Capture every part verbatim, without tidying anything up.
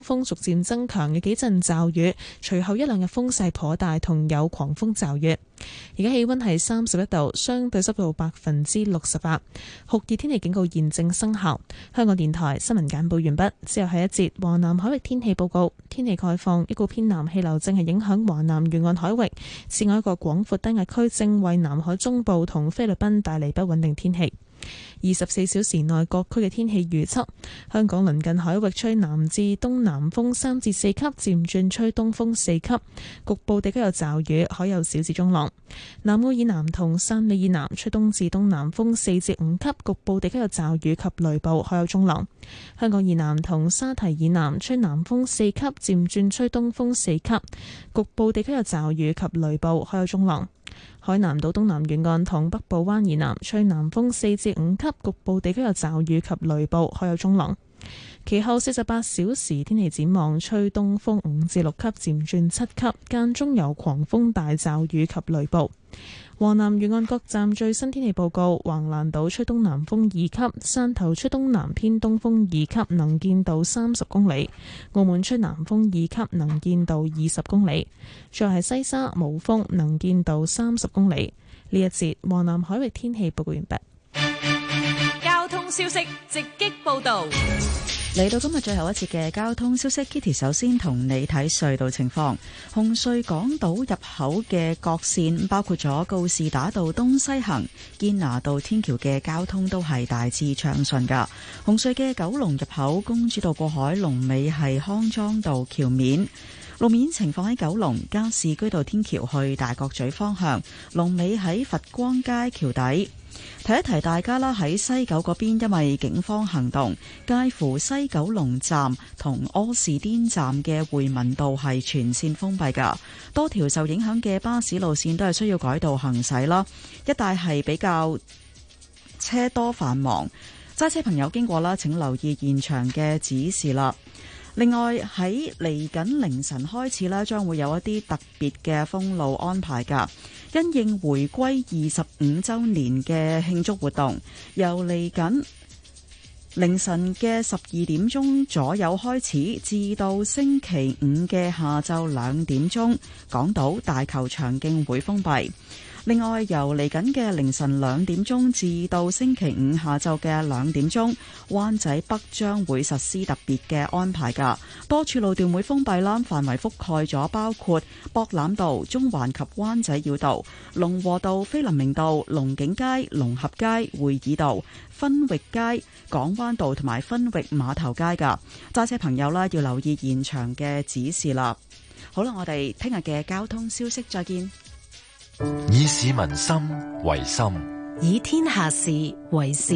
風逐漸增強嘅幾陣驟雨，隨後一兩日風勢頗大，同有狂風驟雨。而家氣溫係三十一度，相對濕度百分之六十八，酷熱天氣警告現正生效。香港電台新聞簡報完畢，之後係一節華南海域天氣報告。天氣概況，一股偏南氣流正係影響華南沿岸海域，此外一個廣闊低壓區正為南海中部同菲律賓帶嚟不穩定天氣。二十四小時內各區嘅天氣預測：香港鄰近海域吹南至東南風三至四級，漸轉吹東風四級，局部地區有驟雨，海有小至中浪。南澳以南同汕尾以南吹東至東南風四至五級，局部地區有驟雨及雷暴，海有中浪。香港以南同沙堤以南吹南風四級，漸轉吹東風四級，局部地區有驟雨及雷暴，海有中浪。海南島東南沿岸同北部灣以南吹南風四至五級，局部地區有驟雨及雷暴，海有中浪。其後四十八小時天氣展望，吹東風五至六級，漸轉七級，間中有狂風大驟雨及雷暴。華南沿岸各站最新天氣報告：橫瀾島吹東南風二級，汕頭吹東南偏東風二級，能見度三十公里；澳門吹南風二級，能見度二十公里。再係西沙冇風，能見度三十公里。呢一節華南海域天氣報告完畢。 交通消息直擊報道。 嚟到今日最後一節嘅交通消息 ，Kitty 首先同你睇隧道情況。紅隧港島入口嘅各線，包括咗告士打道東西行、堅拿道天橋嘅交通都係大致暢順噶。紅隧嘅九龍入口公主道過海龍尾係康莊道橋面。路面情況喺九龍加士居道天橋去大角咀方向，龍尾喺佛光街橋底。提一提大家啦，喺西九嗰邊，因為警方行動，介乎西九龍站同柯士甸站嘅匯民道係全線封閉噶，多條受影響嘅巴士路線都係需要改道行駛啦。一帶係比較車多繁忙，揸車朋友經過啦，請留意現場嘅指示啦。另外喺嚟緊凌晨開始呢，將會有一啲特別嘅封路安排㗎。因應回歸二十五週年嘅慶祝活動，由嚟緊凌晨嘅十二點鐘左右開始，至到星期五嘅下晝兩點鐘，港島大球場徑會封閉。另外，由嚟緊嘅凌晨兩點鐘至到星期五下晝嘅兩點鐘，灣仔北將會實施特別嘅安排㗎，多處路段會封閉啦，範圍覆蓋咗包括博覽道、中環及灣仔繞道、龍和道、菲林明道、龍景街、龍合街、會議道、分域街、港灣道同埋分域碼頭街㗎。揸車朋友啦，要留意現場嘅指示啦。好啦，我哋聽日嘅交通消息再見。 以市民心為心， 以天下事為事。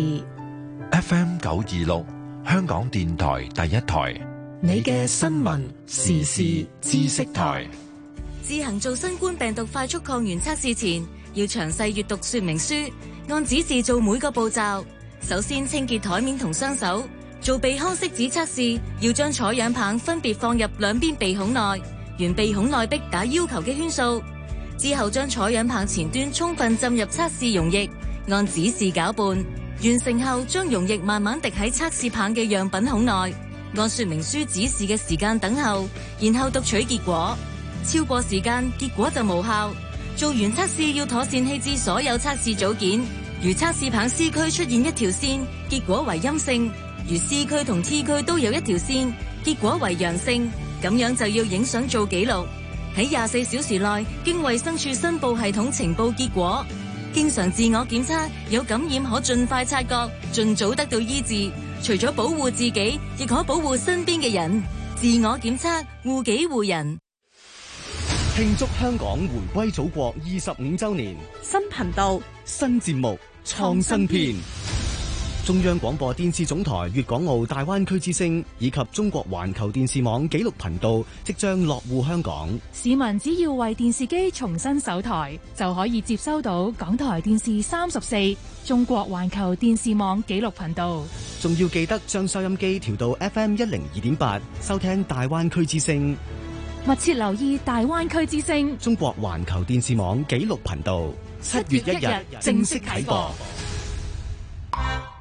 F M 九二六，香港電台第一台， 你嘅新聞時事知識台。自行做新冠病毒快速抗原測試前，要詳細閱讀說明書，按指示做每個步驟。首先清潔台面同雙手。做鼻腔拭子測試，要將採樣棒分別放入兩邊鼻孔內，沿鼻孔內壁打要求嘅圈數。之後將採樣棒前端充分浸入測試溶液，按指示攪拌。完成後，將溶液慢慢滴喺測試棒嘅樣品孔內，按說明書指示嘅時間等候，然後讀取結果。超過時間，結果就無效。做完測試要妥善棄置所有測試組件。如測試棒 C 區出現一條線，結果為陰性；如 C 區同 T 區都有一條線，結果為陽性。咁樣就要影相做記錄。喺廿四小時內經衛生署申報系統呈報結果。經常自我檢測，有感染可盡快察覺，盡早得到醫治。除咗保護自己，亦可保護身邊嘅人。自我檢測，護己護人。 慶祝香港回歸祖國二十五週年， 新頻道、 新節目、創新篇。中央廣播電視總台粵港澳大灣區之聲以及中國環球電視網紀錄頻道即將落戶香港。 市民只要為電視機重新搜台，就可以接收到港台電視三十四、中國環球電視網紀錄頻道。 仲要記得將收音機調到 F M 一零二點八，收聽大灣區之聲。 密切留意大灣區之聲。 中國環球電視網紀錄頻道七月一日正式啟播。 今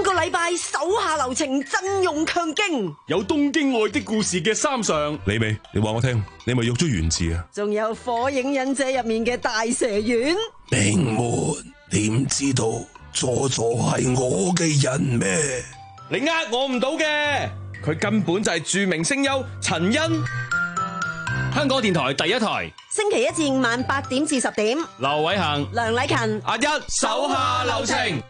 今個禮拜手下留情，陣容強勁， 有東京愛的故事嘅三上， 你未？你話我聽，你咪玉咗原字啊？ 仲有火影忍者入面嘅大蛇丸。 明門，你唔知道佐助係我嘅人咩？ 你呃我唔到嘅，佢根本就係著名聲優陳欣。香港電台第一台， 星期一至五晚八點至十點， 劉偉恒、 梁禮勤、 阿一手下留情。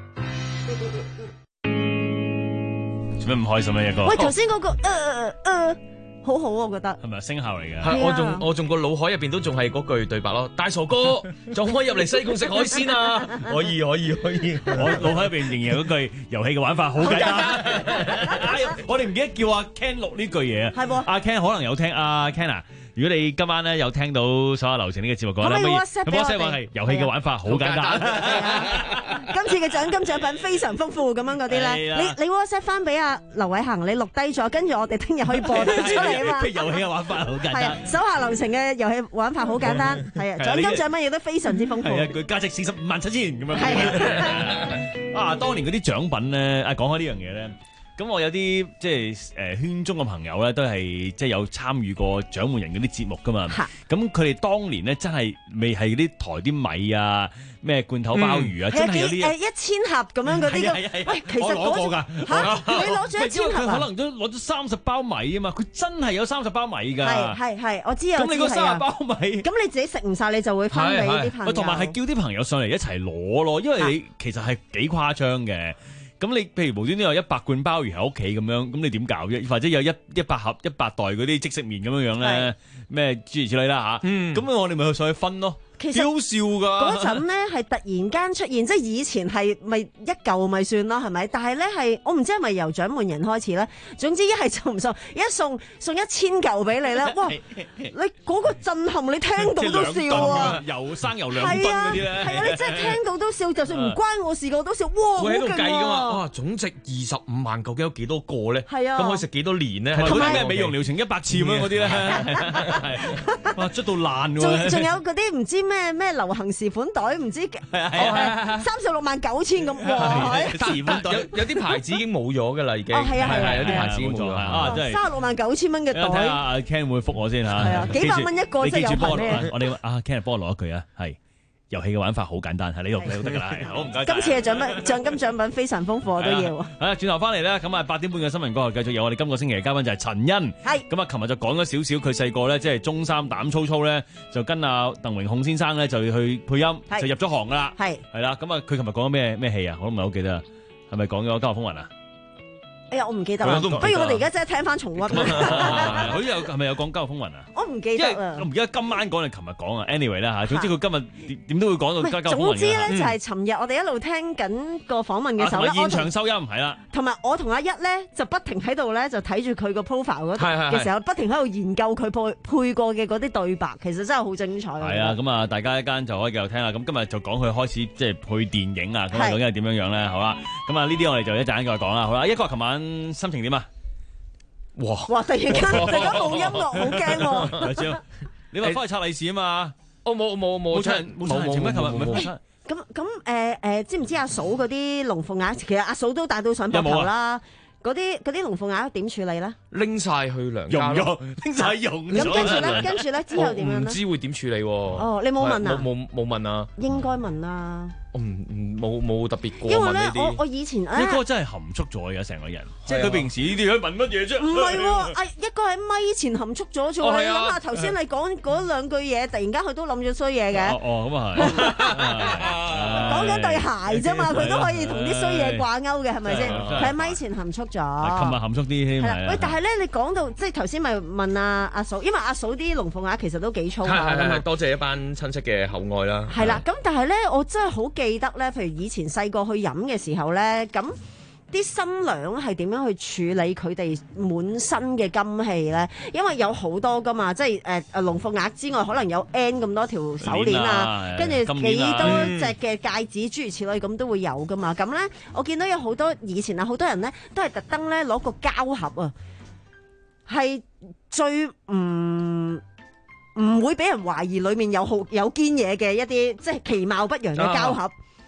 做咩唔開心啊？一個喂，頭先嗰個誒誒，好好啊，我覺得係咪聲效嚟嘅？ 係我仲我仲個腦海入邊都仲係嗰句對白咯。大傻哥仲可以入嚟西貢食海鮮啊？可以可以可以。 我腦海入邊仍然有嗰句遊戲嘅玩法好簡單。我哋唔記得叫阿 Ken 錄呢句嘢啊。 係喎， 阿 Ken 可能有聽阿 Ken 啊。如果你今晚咧有聽到手下留情呢個節目嘅話咧，可以 WhatsApp 話係遊戲嘅玩法好簡單。 今次嘅獎金獎品非常豐富咁樣嗰啲咧，你你 WhatsApp 翻俾阿劉偉恒，你錄低咗，跟住我哋聽日可以播出嚟啊嘛。 遊戲嘅玩法好簡單， 手下留情嘅遊戲玩法好簡單，係啊，獎金獎品亦都非常之豐富。 係啊，佢價值四十五萬七千咁樣。係啊，當年嗰啲獎品咧，啊講開呢樣嘢咧。咁我有啲即係誒圈中嘅朋友咧，都係即係有參與過獎門人嗰啲節目噶嘛。咁佢哋當年咧真係未係啲抬啲米啊，咩罐頭鮑魚啊，真係有啲誒一千盒咁樣嗰啲。喂，其實我攞過㗎。 嚇，你攞咗一千盒啊？ 佢可能都攞咗三十包米啊嘛，佢真係有三十包米㗎。 係係係，我知啊。 咁你嗰三十包米， 咁你自己食唔晒，你就會分俾啲朋友。 同埋係叫啲朋友上嚟一齊攞咯，因為你其實係幾誇張嘅。咁你譬如無端端有一百罐鮑魚喺屋企咁樣，咁你點搞啫？或者有一一百盒一百袋嗰啲即食麵咁樣樣咧，咩諸如此類啦嚇。咁、嗯、我哋咪去上去分咯。其實幾好笑㗎！ 嗰陣咧係突然間出現，即係以前係咪一嚿咪算咯，係咪？但係咧係我唔知係咪由獎門人開始咧。總之一係送唔送，一送送一千嚿俾你咧，哇！你嗰個震撼，你聽到都笑啊！ 油生油兩噸嗰啲咧， 係啊！你真係聽到都笑，就算唔關我事嘅我都笑。哇！ 會喺度計㗎嘛？哇！總值二十五萬，究竟有幾多個咧？ 係啊！ 咁可以食幾多年咧？ 同埋咩美容療程一百次咁樣嗰啲咧？哇！捽到爛喎！ 仲仲有嗰啲唔知咩咩流行時款袋，唔知三十六萬九千咁喎。 時款袋有有啲牌子已經冇咗㗎啦，已經。 哦，係啊，係啊， 有啲牌子已經冇咗啊！真係三十六萬九千蚊嘅袋。 睇下阿 Ken 會覆我先嚇。係啊，幾百蚊一個真係有憑咩？ 我哋阿 Ken 幫我攞一句啊，係。遊戲嘅玩法好簡單，係你讀你都得㗎啦，好唔該。 今次嘅獎品獎金獎品非常豐富，我都要。 係啦，轉頭翻嚟咧，咁啊八點半嘅新聞過後，繼續有我哋今個星期嘅嘉賓就係陳欣。 係。 咁啊，琴日就講咗少少，佢細個咧即係中三膽粗粗咧，就跟阿鄧榮控先生咧就去配音，就入咗行㗎啦。 係。 係啦，咁啊，佢琴日講咗咩咩戲啊？我都唔係好記得，係咪講咗《家國風雲》啊？ 哎呀，我唔記得啦。不如我哋而家真係聽翻重溫。 佢有係咪有講《家國風雲》啊？ 我唔記得啊。 我唔記得今晚講定琴日講啊。anyway 啦嚇，總之佢今日點點都會講到《家國風雲》。 總之咧就係尋日我哋一路聽緊個訪問嘅時候咧， 現場收音係啦。 同埋我同阿一咧就不停喺度咧就睇住佢個 profile 嗰度嘅時候，不停喺度研究佢配配過嘅嗰啲對白，其實真係好精彩。 係啊，咁啊，大家一間就可以繼續聽啦。咁今日就講佢開始即係配電影啊，咁啊究竟係點樣樣咧？好啦，咁啊呢啲我哋就一陣間再講啦。好啦，一哥琴晚心情點啊？哇！ 哇！突然間突然間冇音樂，好驚喎！ 你話翻去拆利是啊嘛？ 我冇冇冇出冇冇情咩？琴日唔係出。 咁咁誒誒，知唔知阿嫂嗰啲龍鳳鈪？其實阿嫂都帶到上膊頭啦。嗰啲嗰啲龍鳳鈪點處理咧？ 拎晒去娘家咯， 拎晒用。 咁跟住咧，跟住咧之後點樣咧？ 唔知會點處理喎？ 哦，你冇問啊？ 冇冇問啊？ 應該問啊！ 我唔唔冇冇特別過問呢啲。 因為咧，我我以前呢個真係含蓄咗嘅成個人，即係佢平時呢啲喺問乜嘢啫？ 唔係喎，啊一個喺咪前含蓄咗啫喎！你諗下頭先你講嗰兩句嘢，突然間佢都諗咗衰嘢嘅。 哦，咁啊係。 講緊對鞋啫嘛，佢都可以同啲衰嘢掛鈎嘅，係咪先？佢喺咪前含蓄咗。 琴日含蓄啲添。 係啦，喂，但係咧，你講到即係頭先咪問阿阿嫂，因為阿嫂啲龍鳳鈪其實都幾粗下㗎嘛。 多謝一班親戚嘅厚愛啦。 係啦，咁但係咧，我真係好記得咧，譬如以前細個去飲嘅時候咧，咁啲新娘係點樣去處理佢哋滿身嘅金器咧？因為有好多噶嘛，即係誒誒龍鳳鈪之外，可能有 N 咁多條手鏈啊，跟住幾多隻嘅戒指，諸如此類咁都會有噶嘛。咁咧，我見到有好多以前啊，好多人咧都係特登咧攞個膠盒啊，係最唔唔會俾人懷疑裡面有好有堅嘢嘅一啲即係其貌不揚嘅膠盒。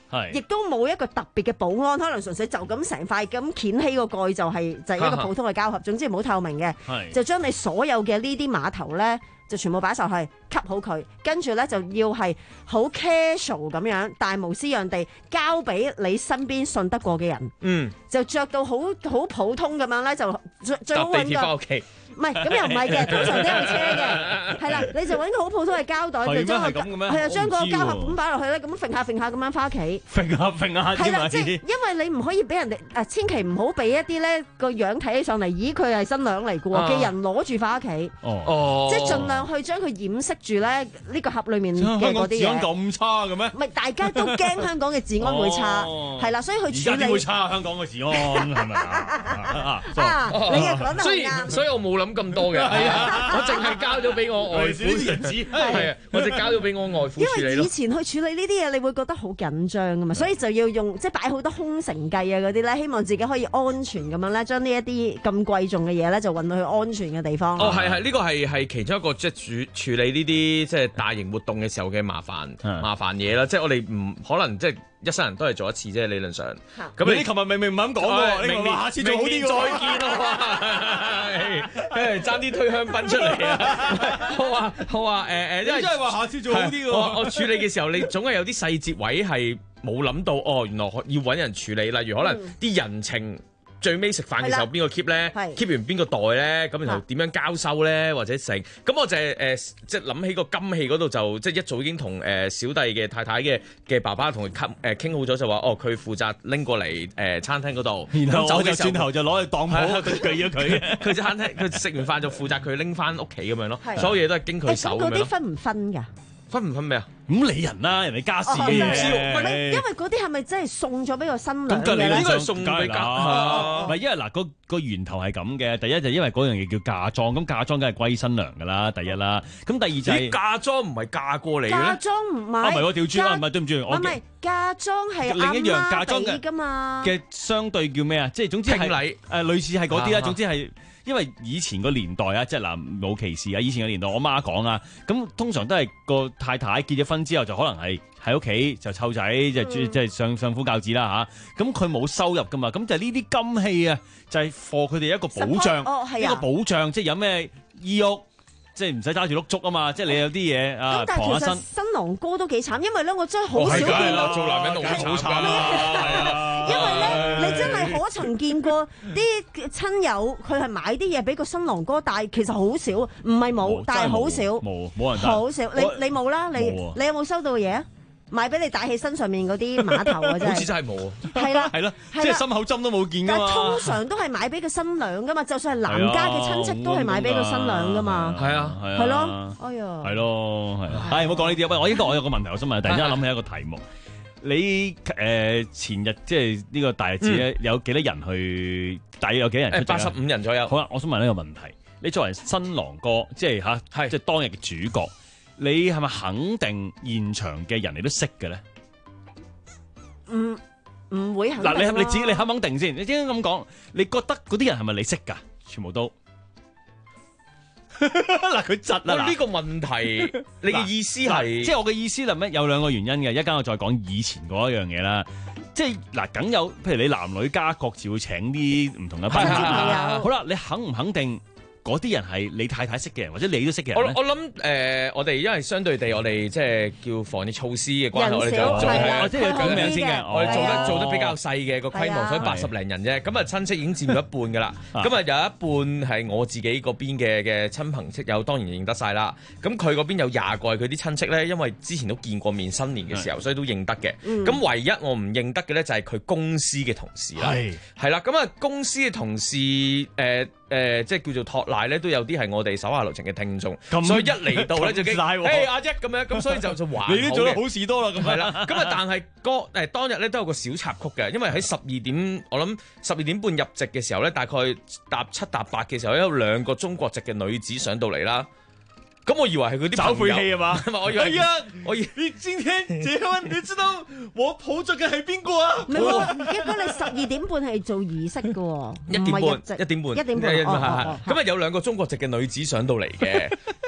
亦都冇一個特別嘅保安，可能純粹就咁成塊咁掀起個蓋就係就係一個普通嘅膠盒，總之唔好透明嘅，就將你所有嘅呢啲碼頭咧就全部擺晒去吸好佢，跟住咧就要係好 casual 咁樣大無私樣地交俾你身邊信得過嘅人，嗯，就着到好好普通咁樣咧就最最好揾個。唔係，咁又唔係嘅，通常都有車嘅，係啦，你就揾個好普通嘅膠袋，就將個係啊，將個膠盒咁擺落去咧，咁揈下揈下咁樣翻屋企， 揈下揈下， 係啦，即係因為你唔可以俾人哋啊，千祈唔好俾一啲咧個樣睇起上嚟，咦佢係新娘嚟嘅喎嘅人攞住翻屋企，哦，即係盡量去將佢掩飾住咧呢個盒裡面嘅嗰啲嘢。香港治安咁差嘅咩？唔係，大家都驚香港嘅治安會差，係啦，所以去處理。而家點會差？香港嘅治安係咪啊？ 啊，你又講得好啱， 所以我冇諗咁多嘅，係啊，我淨係交咗俾我外父人子，係啊，我淨交咗俾我外父處理咯。因為以前去處理呢啲嘢，你會覺得好緊張噶嘛，所以就要用即係擺好多空城計啊嗰啲咧，希望自己可以安全咁樣咧，將呢一啲咁貴重嘅嘢咧，就運到去安全嘅地方。 哦，係係，呢個係係其中一個即係處處理呢啲即係大型活動嘅時候嘅麻煩麻煩嘢啦，即係我哋唔可能即係。一生人都係做一次啫，理論上。 咁你琴日明明唔係咁講喎， 明年下次做好啲再見咯。誒，爭啲推香檳出嚟啊！我話我話誒誒，因為真係話下次做好啲喎。 我我處理嘅時候，你總係有啲細節位係冇諗到，哦，原來要揾人處理，例如可能啲人情。最尾食飯嘅時候邊個 keep 咧 ？keep 完邊個袋咧？咁然後點樣交收咧？或者成咁我就係誒，即係諗起個金器嗰度就即係一早已經同誒小弟嘅太太嘅嘅爸爸同佢傾誒傾好咗，就話哦佢負責拎過嚟誒餐廳嗰度， 然後我就轉頭就攞去當鋪鋸咗佢。 佢餐廳佢食完飯就負責佢拎翻屋企咁樣咯，所有嘢都係經佢手咁樣。 嗰啲分唔分㗎？ 分唔分咩啊？ 咁理人啦，人哋家事嘅嘢。 因為嗰啲係咪真係送咗俾個新娘嘅咧？ 應該係送俾家。 唔係，因為嗱個個源頭係咁嘅。第一就因為嗰樣嘢叫嫁妝，咁嫁妝梗係歸新娘噶啦。第一啦，咁第二就係嫁妝唔係嫁過嚟嘅。 嫁妝唔係。 啊唔係我調轉啦，唔係對唔住我。 唔係嫁妝係另一樣嫁妝嘅㗎嘛。 嘅相對叫咩啊？即係總之係誒類似係嗰啲啦。總之係。因為以前個年代啊，即係嗱冇歧視啊。以前個年代，我媽講啊，咁通常都係個太太結咗婚之後，就可能係喺屋企就湊仔，就即係相相夫教子啦嚇。咁佢冇收入噶嘛，咁就呢啲金器啊，就係貨佢哋一個保障， 哦啊、 一個保障，即係有咩衣屋。即係唔使揸住碌竹啊嘛！即係你有啲嘢啊， 但係其實新郎哥都幾慘，因為咧我真係好少見到做男人好慘啊！ 因為咧你真係可曾見過啲親友佢係買啲嘢俾個新郎哥戴，但其實好少，唔係冇，但係好少， 冇冇人戴， 好少。你你冇啦，你你有冇收到嘢啊？買俾你戴起身上面嗰啲碼頭啊，真係好似真係冇。 係啦， 係啦，即係心口針都冇見㗎嘛。 但係通常都係買俾個新娘㗎嘛，就算係男家嘅親戚都係買俾個新娘㗎嘛。 係啊，係啊，係咯，哎呀， 係咯，係啊。唉，唔好講呢啲啊！我應該我有個問題，我想問，突然之間諗起一個題目。你誒前日即係呢個大日子咧，有幾多人去？大約有幾多人出席？ 八十五人左右。 好啦，我想問呢個問題：你作為新郎哥，即係嚇，係即係當日嘅主角。你係咪肯定現場嘅人你都識嘅咧？ 唔唔會肯定。嗱， 你係咪你自己你肯唔肯定先？你應該咁講，你覺得嗰啲人係咪你識㗎？全部都嗱，佢窒啦。 呢個問題，你嘅意思係？ 即係我嘅意思係咩？有兩個原因嘅。一間我再講以前嗰一樣嘢啦。即係嗱，梗有，譬如你男女家各自會請啲唔同嘅朋友。好啦，你肯唔肯定？嗰啲人係你太太識嘅人，或者你都識嘅人。 我我諗誒，我哋因為相對地，我哋即係叫防疫措施嘅關係，我哋就做係即係講名先嘅。 我哋做得做得比較細嘅個規模，所以八十零人啫。咁啊，親戚已經佔咗一半㗎啦。咁啊，有一半係我自己嗰邊嘅嘅親朋戚友，當然認得晒啦。咁佢嗰邊有廿個係佢啲親戚咧，因為之前都見過面，新年嘅時候，所以都認得嘅。咁唯一我唔認得嘅咧，就係佢公司嘅同事啦。係係啦，咁啊，公司嘅同事誒。誒、呃，即係叫做托賴咧，都有啲係我哋手下留情嘅聽眾，所以一嚟到咧就驚，誒阿姐咁樣，咁所以就就還好嘅。 你都做得好事多啦，咁係啦。咁啊，但係個誒當日咧都有個小插曲嘅，因為喺十二點，我諗十二點半入席嘅時候咧，大概搭七搭八嘅時候，有兩個中國籍嘅女子上到嚟啦。咁我以為係佢啲找晦氣啊嘛， 我以為，哎呀， 我以你今天結婚，你知道我抱着嘅係邊個啊？ 唔係，應該你十二點半係做儀式嘅喎， 一點半，一點半， 一點半， 咁啊有兩個中國籍嘅女子上到嚟嘅，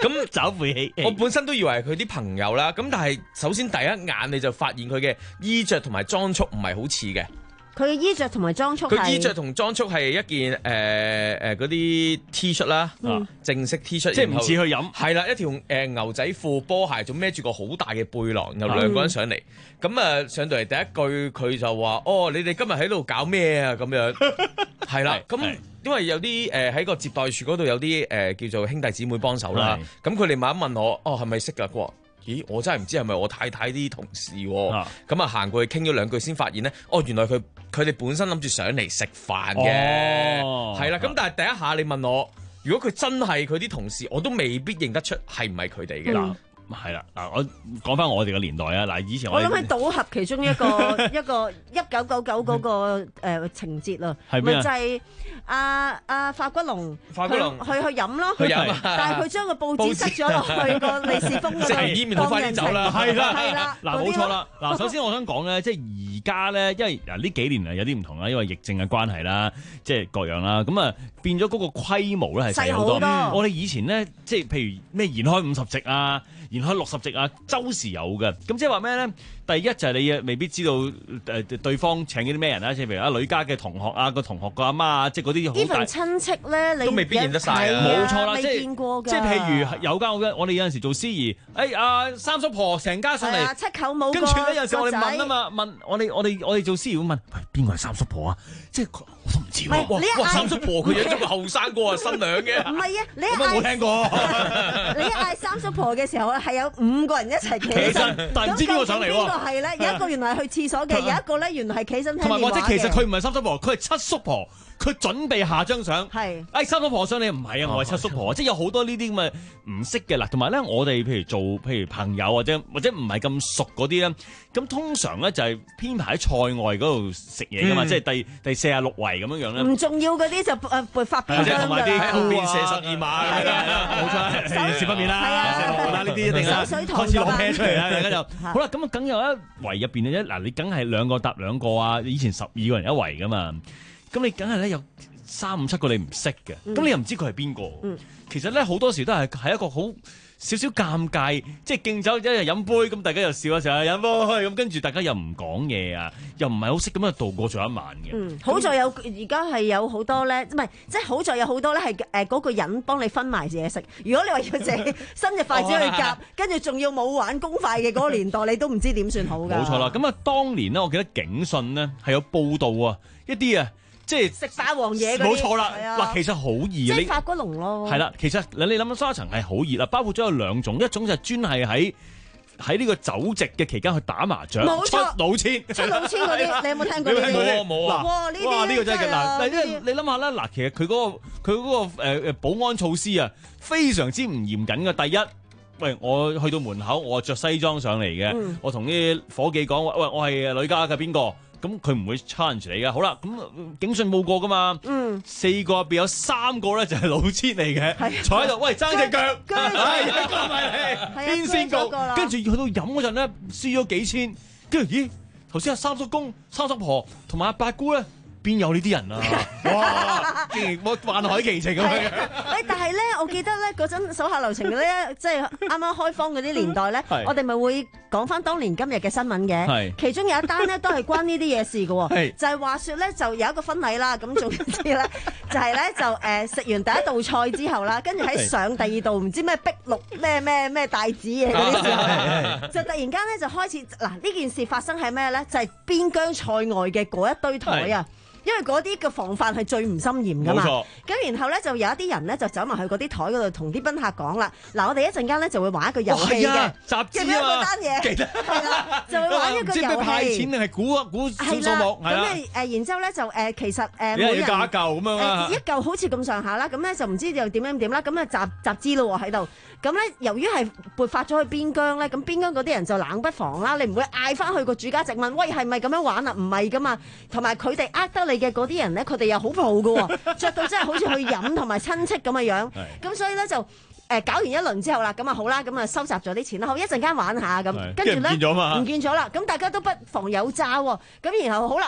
咁找晦氣。 我本身都以為係佢啲朋友啦，咁但係首先第一眼你就發現佢嘅衣着同埋裝束唔係好似嘅。 佢嘅衣着同埋裝束係， 佢衣着同裝束係一件誒誒嗰啲 T 恤啦， 嗯、 正式 T 恤， 即係唔似去飲。 係啦，一條誒、呃、牛仔褲波鞋，仲孭住個好大嘅背囊，有兩個人上嚟。咁啊、嗯、上到嚟第一句佢就話：哦，你哋今日喺度搞咩啊？咁樣係啦，咁因為有啲誒喺個接待處嗰度有啲誒、呃、叫做兄弟姊妹幫手啦。咁佢哋問一問我：哦，係咪識㗎？佢話：咦，我真係唔知係咪我太太啲同事喎。咁啊行過去傾咗兩句先發現咧，哦，原來佢。佢哋本身諗住上嚟食飯嘅，係啦、哦。咁但係第一下你問我，如果佢真係佢啲同事，我都未必認得出係唔係佢哋嘅。 嗱、嗯，係啦，嗱，我講翻我哋嘅年代啊，嗱，以前我我諗起賭俠其中一個一個一九九九嗰個誒情節啊，咪就係阿阿法骨龍， 法骨龍去去飲咯， 去飲， 但係佢將個報紙塞咗落去個利是封嗰度， 食完煙面好快啲走啦， 係啦， 係啦， 嗱冇錯啦，嗱首先我想講咧，即係而家咧，因為嗱呢幾年啊有啲唔同啦，因為疫症嘅關係啦，即係各樣啦，咁啊變咗嗰個規模咧係細好多。我哋以前咧，即係譬如咩延開五十席啊，延開六十席啊，周時有嘅。咁即係話咩咧？第一就係你未必知道誒對方請嗰啲咩人啦，即係譬如阿女家嘅同學啊，個同學個阿媽啊，即係嗰啲好大親戚咧，你都未必認得晒啊！ 冇錯啦，即係見過即係譬如有間我哋有陣時做司儀，誒阿三叔婆成家上嚟， 七舅母， 跟住咧有陣時我哋問啊嘛，問我哋我哋我哋做司儀會問，喂邊個係三叔婆啊？即係我都唔知喎。哇！三叔婆佢養咗個後生哥啊，新娘嘅。 唔係啊，你我冇聽過。 你嗌三叔婆嘅時候係有五個人一齊企起身， 但係唔知邊個上嚟喎。 邊個係咧？有一個原來係去廁所嘅，有一個咧原來係企身聽電話嘅。 同埋或者其實佢唔係三叔婆，佢係七叔婆。佢準備下張相，係，哎三叔婆上嚟唔係啊，我係七叔婆，即係有好多呢啲咁嘅唔識嘅啦。同埋咧，我哋譬如做譬如朋友或者或者唔係咁熟嗰啲咧，咁通常咧就係編排喺菜外嗰度食嘢噶嘛，即係第第四十六圍咁樣樣咧。 唔重要嗰啲就誒撥發邊張㗎啦。 同埋啲喺後邊射十二碼，冇錯，少不免啦。係啊，呢啲一定啦。開始攞啤出嚟啦，大家就好啦。咁啊，梗有一圍入邊嘅啫。嗱，你梗係兩個搭兩個啊，以前十二個人一圍噶嘛。咁你梗係咧有三五七個你唔識嘅，咁、嗯、你又唔知佢係邊個。嗯、其實咧好多時都係係一個好少少尷尬，即係敬酒一日飲杯，咁大家又笑一笑飲杯，咁跟住大家又唔講嘢啊，又唔係好識咁樣度過咗一晚嘅。 嗯，好在有而家係有好多咧，唔係即係好在有好多咧係誒嗰個人幫你分埋嘢食。如果你話要借伸隻筷子去夾，跟住仲要冇玩公筷嘅嗰個年代，你都唔知點算好㗎。 冇錯啦，咁啊當年咧，我記得警訊呢係有報道啊，一啲啊。即係食霸王嘢嗰啲， 冇錯啦。嗱，其實好易， 即係法骨龍咯。 係啦，其實你你諗下沙層係好熱啦，包括咗有兩種，一種就係專係喺喺呢個酒席嘅期間去打麻雀，出老千， 出老千嗰啲，你有冇聽過呢啲？ 冇冇啊！ 哇，呢啲呢個真係嗱， 嗱， 你你諗下啦，嗱，其實佢嗰個佢嗰個誒誒保安措施啊，非常之唔嚴謹嘅。第一，喂，我去到門口，我着西裝上嚟嘅，嗯、我同啲伙計講，喂，我係女家嘅邊個？咁佢唔會 challenge 你噶，好啦，咁警訊冇過噶嘛，嗯、四個入邊有三個咧就係老千嚟嘅，啊、坐喺度，喂，爭隻腳，係一個咪係邊先告，跟住去到飲嗰陣咧，輸咗幾千，跟住咦，頭先阿三叔公、三叔婆同埋阿八姑咧。邊有呢啲人啊？哇！竟然我幻海奇情咁樣。 誒，但係咧，我記得咧嗰陣手下留情嘅咧，即係啱啱開荒嗰啲年代咧，我哋咪會講翻當年今日嘅新聞嘅。其中有一單咧都係關呢啲嘢事嘅喎，就係話説咧就有一個婚禮啦，咁總之咧就係咧就誒食完第一道菜之後啦，跟住喺上第二道唔知咩碧綠咩咩咩帶子嘢嗰啲時候，就突然間咧就開始嗱呢件事發生係咩咧？就係邊疆菜外嘅嗰一堆台啊！因為嗰啲嘅防範係最唔森嚴噶嘛，咁然後咧就有一啲人咧就走埋去嗰啲台嗰度同啲賓客講啦，嗱我哋一陣間咧就會玩一個遊戲嘅， 集資啊嘛， 記得係啦，就會玩一個遊戲， 即係派錢定係估啊估數目，係啦， 咁誒然之後咧就誒其實誒每人一嚿咁樣啊， 一嚿好似咁上下啦，咁咧就唔知又點樣點啦，咁啊集集資咯喎喺度，咁咧由於係撥發咗去邊疆咧，咁邊疆嗰啲人就冷不防啦，你唔會嗌翻去個主家直問，喂係咪咁樣玩啊？唔係噶嘛，同埋佢哋呃得你嘅嗰啲人咧，佢哋又好蒲㗎喎，着到真係好似去飲同埋親戚咁嘅樣，咁所以咧就誒搞完一輪之後啦，咁啊好啦，咁啊收集咗啲錢啦，好一陣間玩下咁，跟住咧唔見咗啦，咁大家都不妨有詐喎，咁然後好啦。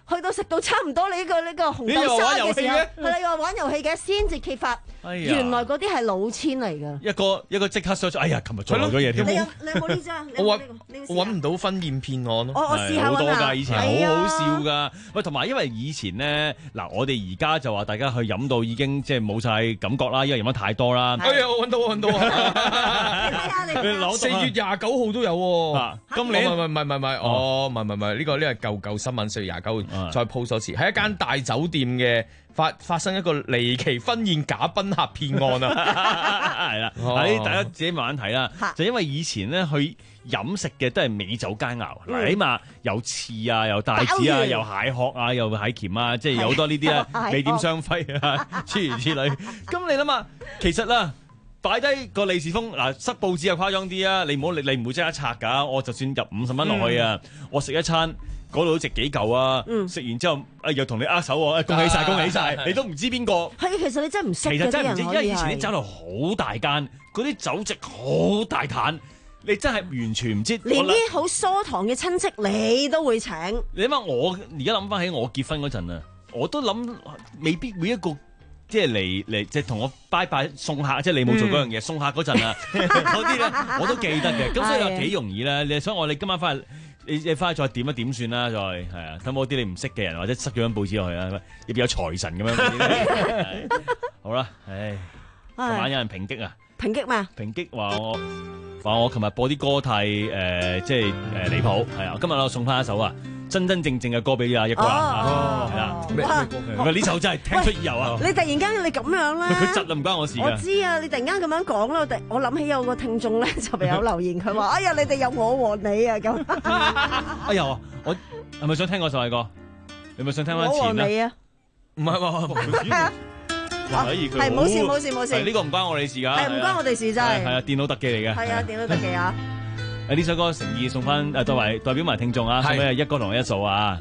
去到食到差唔多你呢個呢個紅豆沙嘅時候，係啦，又話玩遊戲嘅，先至揭發，原來嗰啲係老千嚟㗎。 一個一個即刻 search，哎呀，琴日做漏咗嘢添。 你有你有冇呢張？ 我揾我揾唔到婚宴騙案咯。 我我試下好多㗎， 以前好好笑㗎。喂，同埋因為以前咧，嗱我哋而家就話大家去飲到已經即係冇晒感覺啦，因為飲得太多啦。 哎呀，我揾到我揾到啊！ 你睇下你攞四月廿九號都有喎。 今年唔係唔係唔係唔係，哦唔係唔係唔係，呢個呢個舊舊新聞，四月廿九號再 post 多次，喺一間大酒店嘅發發生一個離奇婚宴假賓客騙案啊！ 係啦，喺大家自己慢慢睇啦。就因為以前咧去飲食嘅都係美酒佳肴，嗱起碼有翅啊，有帶子啊，有蟹殼啊，有蟹鉗啊，即係有好多呢啲啊，美點雙輝啊，諸如此類。咁你諗下，其實啦。擺低個利是封嗱，塞報紙又誇張啲啊！你唔好你你唔會即刻拆㗎，我就算入五十蚊落去啊，嗯、我食一餐嗰度都值幾嚿啊！食、嗯、完之後，啊又同你握手喎，恭喜晒、啊、恭喜晒！你都唔知邊個？ 係其實你真係唔識嘅。 其實真係唔知，因為以前啲酒樓好大間，嗰啲酒席好大壇，你真係完全唔知。 連啲好疏堂嘅親戚你都會請。 你諗下，我而家諗翻起我結婚嗰陣啊，我都諗未必每一個。即係嚟嚟，即係同我拜拜送客，即係你冇做嗰樣嘢，送客嗰陣啊，嗰啲咧我都記得嘅。咁所以又幾容易啦。你所以我哋今晚翻去，你你翻去再點一點算啦，再係啊。睇冇啲你唔識嘅人，或者塞咗張報紙落去啦，入邊有財神咁樣。好啦，唉，琴晚有人抨擊啊， 抨擊咩？ 抨擊話我話我琴日播啲歌太誒，即係誒離譜，係啊。今日我送翻一首啊。真真正正嘅歌俾阿一哥啦，係啦，咩歌？唔係呢首真係聽出意由啊！ 你突然間你咁樣啦， 佢窒啊，唔關我事。 我知啊，你突然間咁樣講啦，我我諗起有個聽眾咧就有留言，佢話：哎呀，你哋有我和你啊咁。 哎呀，我係咪想聽嗰首歌？你咪想聽翻前你啊？ 唔係喎， 係冇事冇事冇事。 呢個唔關我哋事㗎， 係唔關我哋事真係。 係啊，電腦特技嚟嘅。 係啊，電腦特技啊！ 誒呢首歌誠意送翻誒，代為代表埋聽眾啊，送俾一哥同我一嫂啊。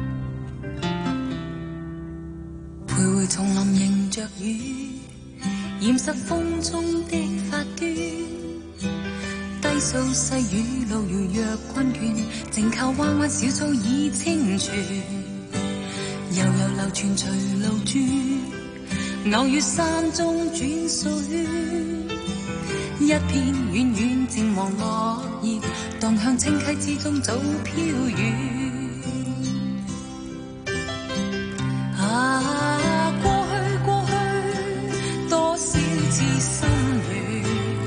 徘徊叢林迎着雨，掩飾風中的發端，低訴細雨路遙若困倦，靜靠彎彎小草已清泉，悠悠流傳隨路轉，偶遇山中轉水。一片遠遠漸黃落葉，蕩向清溪之中早飄遠。啊，過去過去，多少次心亂。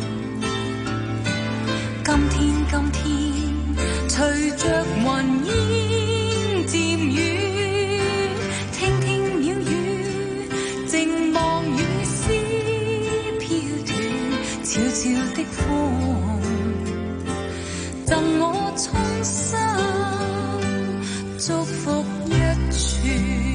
今天今天，隨着雲煙漸遠，聽聽鳥語，靜望雨絲飄斷。悄悄的風，贈我衷心祝福一串。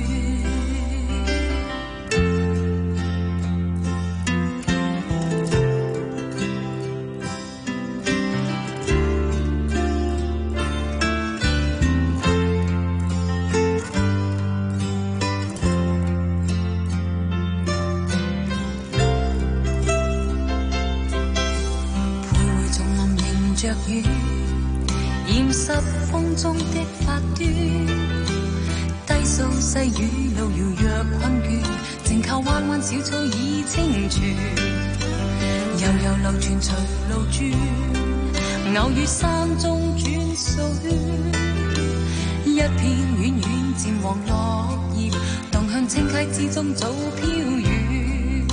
着雨，掩飾風中的發端，低訴細雨路遙若困倦，靜靠彎彎小草已清泉，悠悠流傳隨路轉，偶遇山中轉水，一片遠遠漸黃落葉，蕩向清溪之中早飄遠。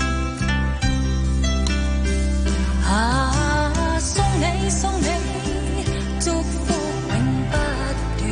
啊，送你送你，祝福永不斷，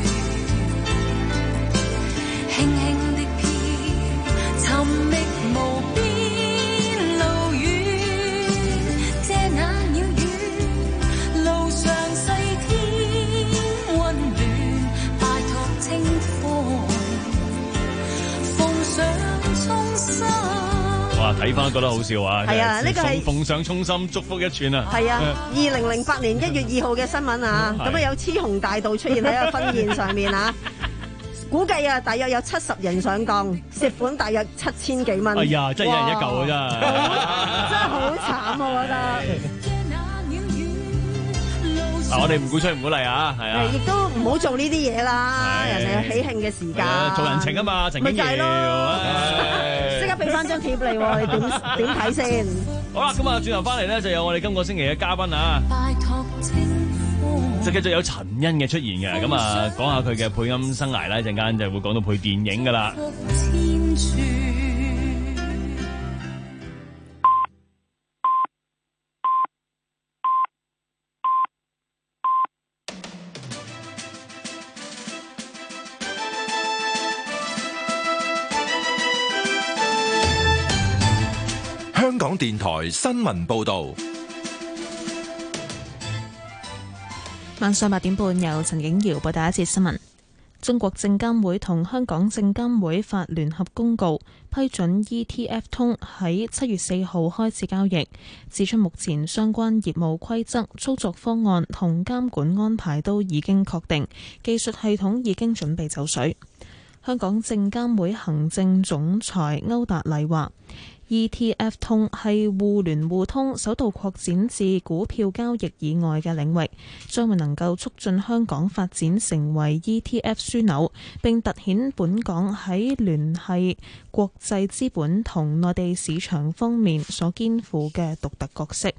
輕輕的飄，尋覓無邊路遠，遮那鳥語，路上細天溫暖，拜託清風，奉上衷心。 哇！睇翻覺得好笑啊！ 係啊，呢個係奉上衷心祝福一串啊！ 係啊，二零零八年一月二號嘅新聞啊，咁啊有雌雄大盜出現喺個婚宴上面啊，估計啊大約有七十人上當，涉款大約七千幾蚊。 哎呀，真係一人一嚿啊！真係真係好慘啊！我覺得。 嗱，我哋唔鼓吹唔鼓勵啊，係啊， 亦都唔好做呢啲嘢啦。人哋喜慶嘅時間， 做人情啊嘛，陳景瑤， 即刻俾翻張貼你，你點點睇先？ 好啦，咁啊，轉頭翻嚟咧，就有我哋今個星期嘅嘉賓啊，就繼續有陳欣嘅出現嘅，咁啊，講下佢嘅配音生涯啦，一陣間就會講到配電影噶啦。 香港電台新聞報道， 晚上八點半由陳景瑤報第一節新聞。中國證監會同香港證監會發聯合公告，批准 E T F 通喺七月四號開始交易，指出目前相關業務規則、操作方案同監管安排都已經確定，技術系統已經準備就緒。香港證監會行政總裁歐達禮話，E T F 通係互聯互通首度擴展至股票交易以外嘅領域，將會能夠促進香港發展成為 E T F 樞紐，並凸顯本港喺聯繫國際資本同內地市場方面所肩負嘅獨特角色。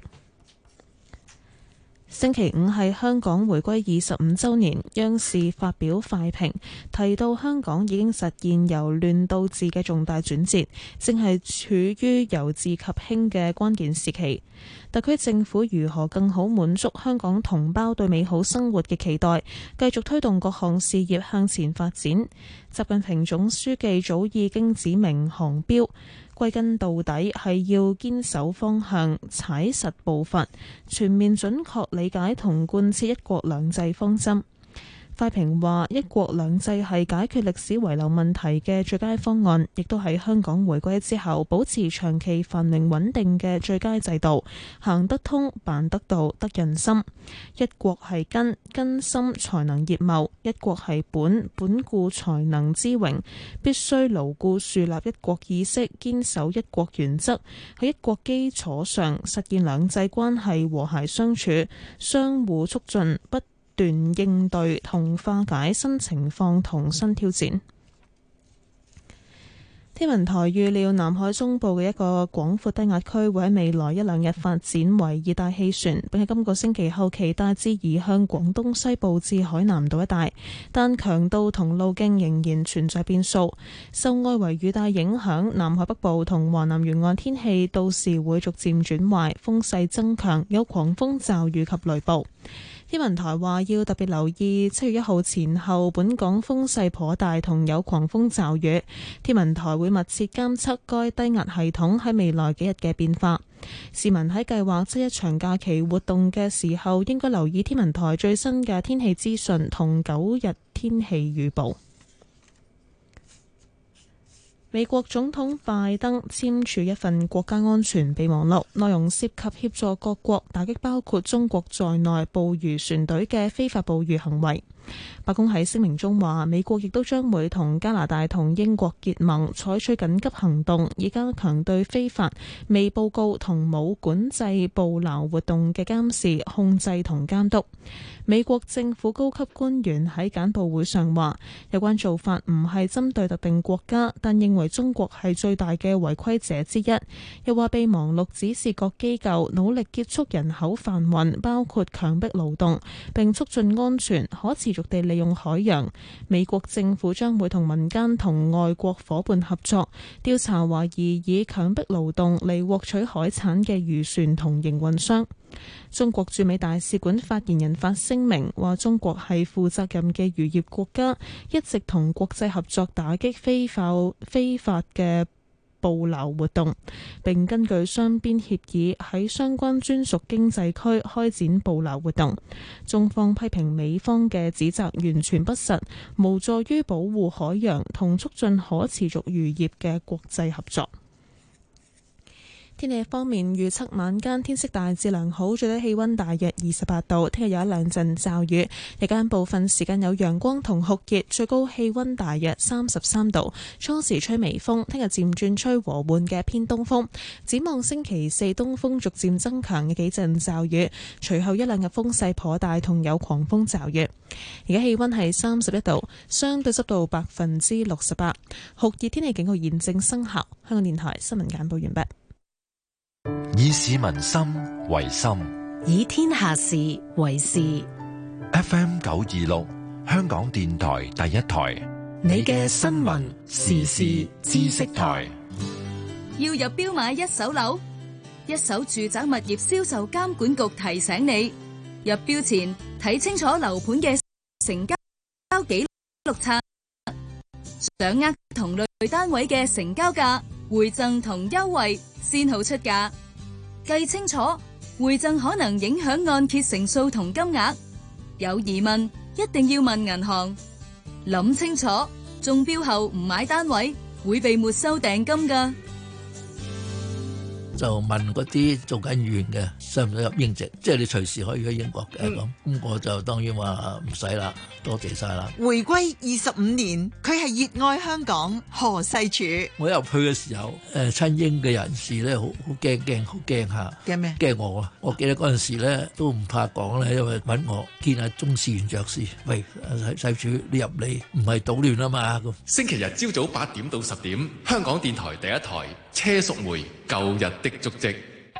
星期五係香港回歸二十五週年，央視發表快評，提到香港已經實現由亂到治嘅重大轉折，正係處於由治及興嘅關鍵時期。特區政府如何更好滿足香港同胞對美好生活嘅期待，繼續推動各項事業向前發展。習近平總書記早已經指明航標，歸根到底係要堅守方向，踩實步伐，全面準確理解同貫徹一國兩制方針。快評話，一國兩制係解決歷史遺留問題嘅最佳方案，亦都喺香港回歸之後保持長期繁榮穩定嘅最佳制度，行得通、辦得到、得人心。一國係根，根深才能葉茂；一國係本，本固才能枝榮。必須牢固樹立一國意識，堅守一國原則，喺一國基礎上實現兩制關係和諧相處，相互促進，不斷應對同化解新情況同新挑戰。天文台預料南海中部嘅一個廣闊低壓區會喺未來一兩日發展為熱帶氣旋，並喺今個星期後期大致移向廣東西部至海南島一帶，但強度同路徑仍然存在變數。受外圍雨帶影響，南海北部同華南沿岸天氣到時會逐漸轉壞，風勢增強，有狂風驟雨及雷暴。天文台話要特別留意七月一號前後本港風勢頗大同有狂風驟雨，天文台會密切監測該低壓系統喺未來幾日嘅變化。市民喺計劃七一長假期活動嘅時候，應該留意天文台最新嘅天氣資訊同九日天氣預報。美國總統拜登簽署一份國家安全備忘錄，內容涉及協助各國打擊包括中國在內捕魚船隊嘅非法捕魚行為。白宮喺聲明中話，美國亦都將會同加拿大同英國結盟，採取緊急行動，以加強對非法、未報告同冇管制捕撈活動嘅監視、控制同監督。美國政府高級官員喺簡報會上話，有關做法唔係針對特定國家，但認為中國係最大嘅違規者之一。又話備忘錄指示各機構努力結束人口販運，包括強迫勞動，並促進安全、可持續地利用海洋。美國政府將會同民間同外國夥伴合作，調查懷疑以強迫勞動嚟獲取海產嘅漁船同營運商。中國駐美大使館發言人發聲明話，中國係負責任嘅漁業國家，一直同國際合作打擊非法非法嘅捕撈活動，並根據雙邊協議喺相關專屬經濟區開展捕撈活動。中方批評美方嘅指責完全不實，無助於保護海洋同促進可持續漁業嘅國際合作。 天氣方面，預測晚間天色大致良好，最低氣溫大約二十八度。聽日有一兩陣驟雨，日間部分時間有陽光同酷熱，最高氣溫大約三十三度。初時吹微風，聽日漸轉吹和緩嘅偏東風。展望星期四東風逐漸增強嘅幾陣驟雨，隨後一兩日風勢頗大，同有狂風驟雨。而家氣溫係三十一度，相對濕度百分之六十八，酷熱天氣警告現正生效。香港電台新聞簡報完畢。 以市民心為心， 以天下事為事。 F M 九二六，香港電台第一台， 你嘅新聞時事知識台。要入標買一手樓，一手住宅物業銷售監管局提醒你，入標前睇清楚樓盤嘅成交記錄冊，掌握同類單位嘅成交價、回贈同優惠，先好出價。計清楚回贈可能影響按揭成數同金額，有疑問一定要問銀行。諗清楚，中標後唔買單位會被沒收訂金㗎。 就問嗰啲做緊院嘅，使唔使入英籍？即係你隨時可以去英國嘅咁。咁、嗯、我就當然話唔使啦，多謝晒啦。 回歸二十五年，佢係熱愛香港何世柱。 我入去嘅時候，誒親英嘅人士咧，好好驚驚，好驚嚇。 驚咩？ 驚我啊！我記得嗰陣時咧都唔怕講咧，因為揾我見下鍾士元爵士，喂，世世柱你入嚟唔係搗亂啊嘛咁。 星期日朝早八點到十點，香港電台第一台車淑梅舊日的足跡。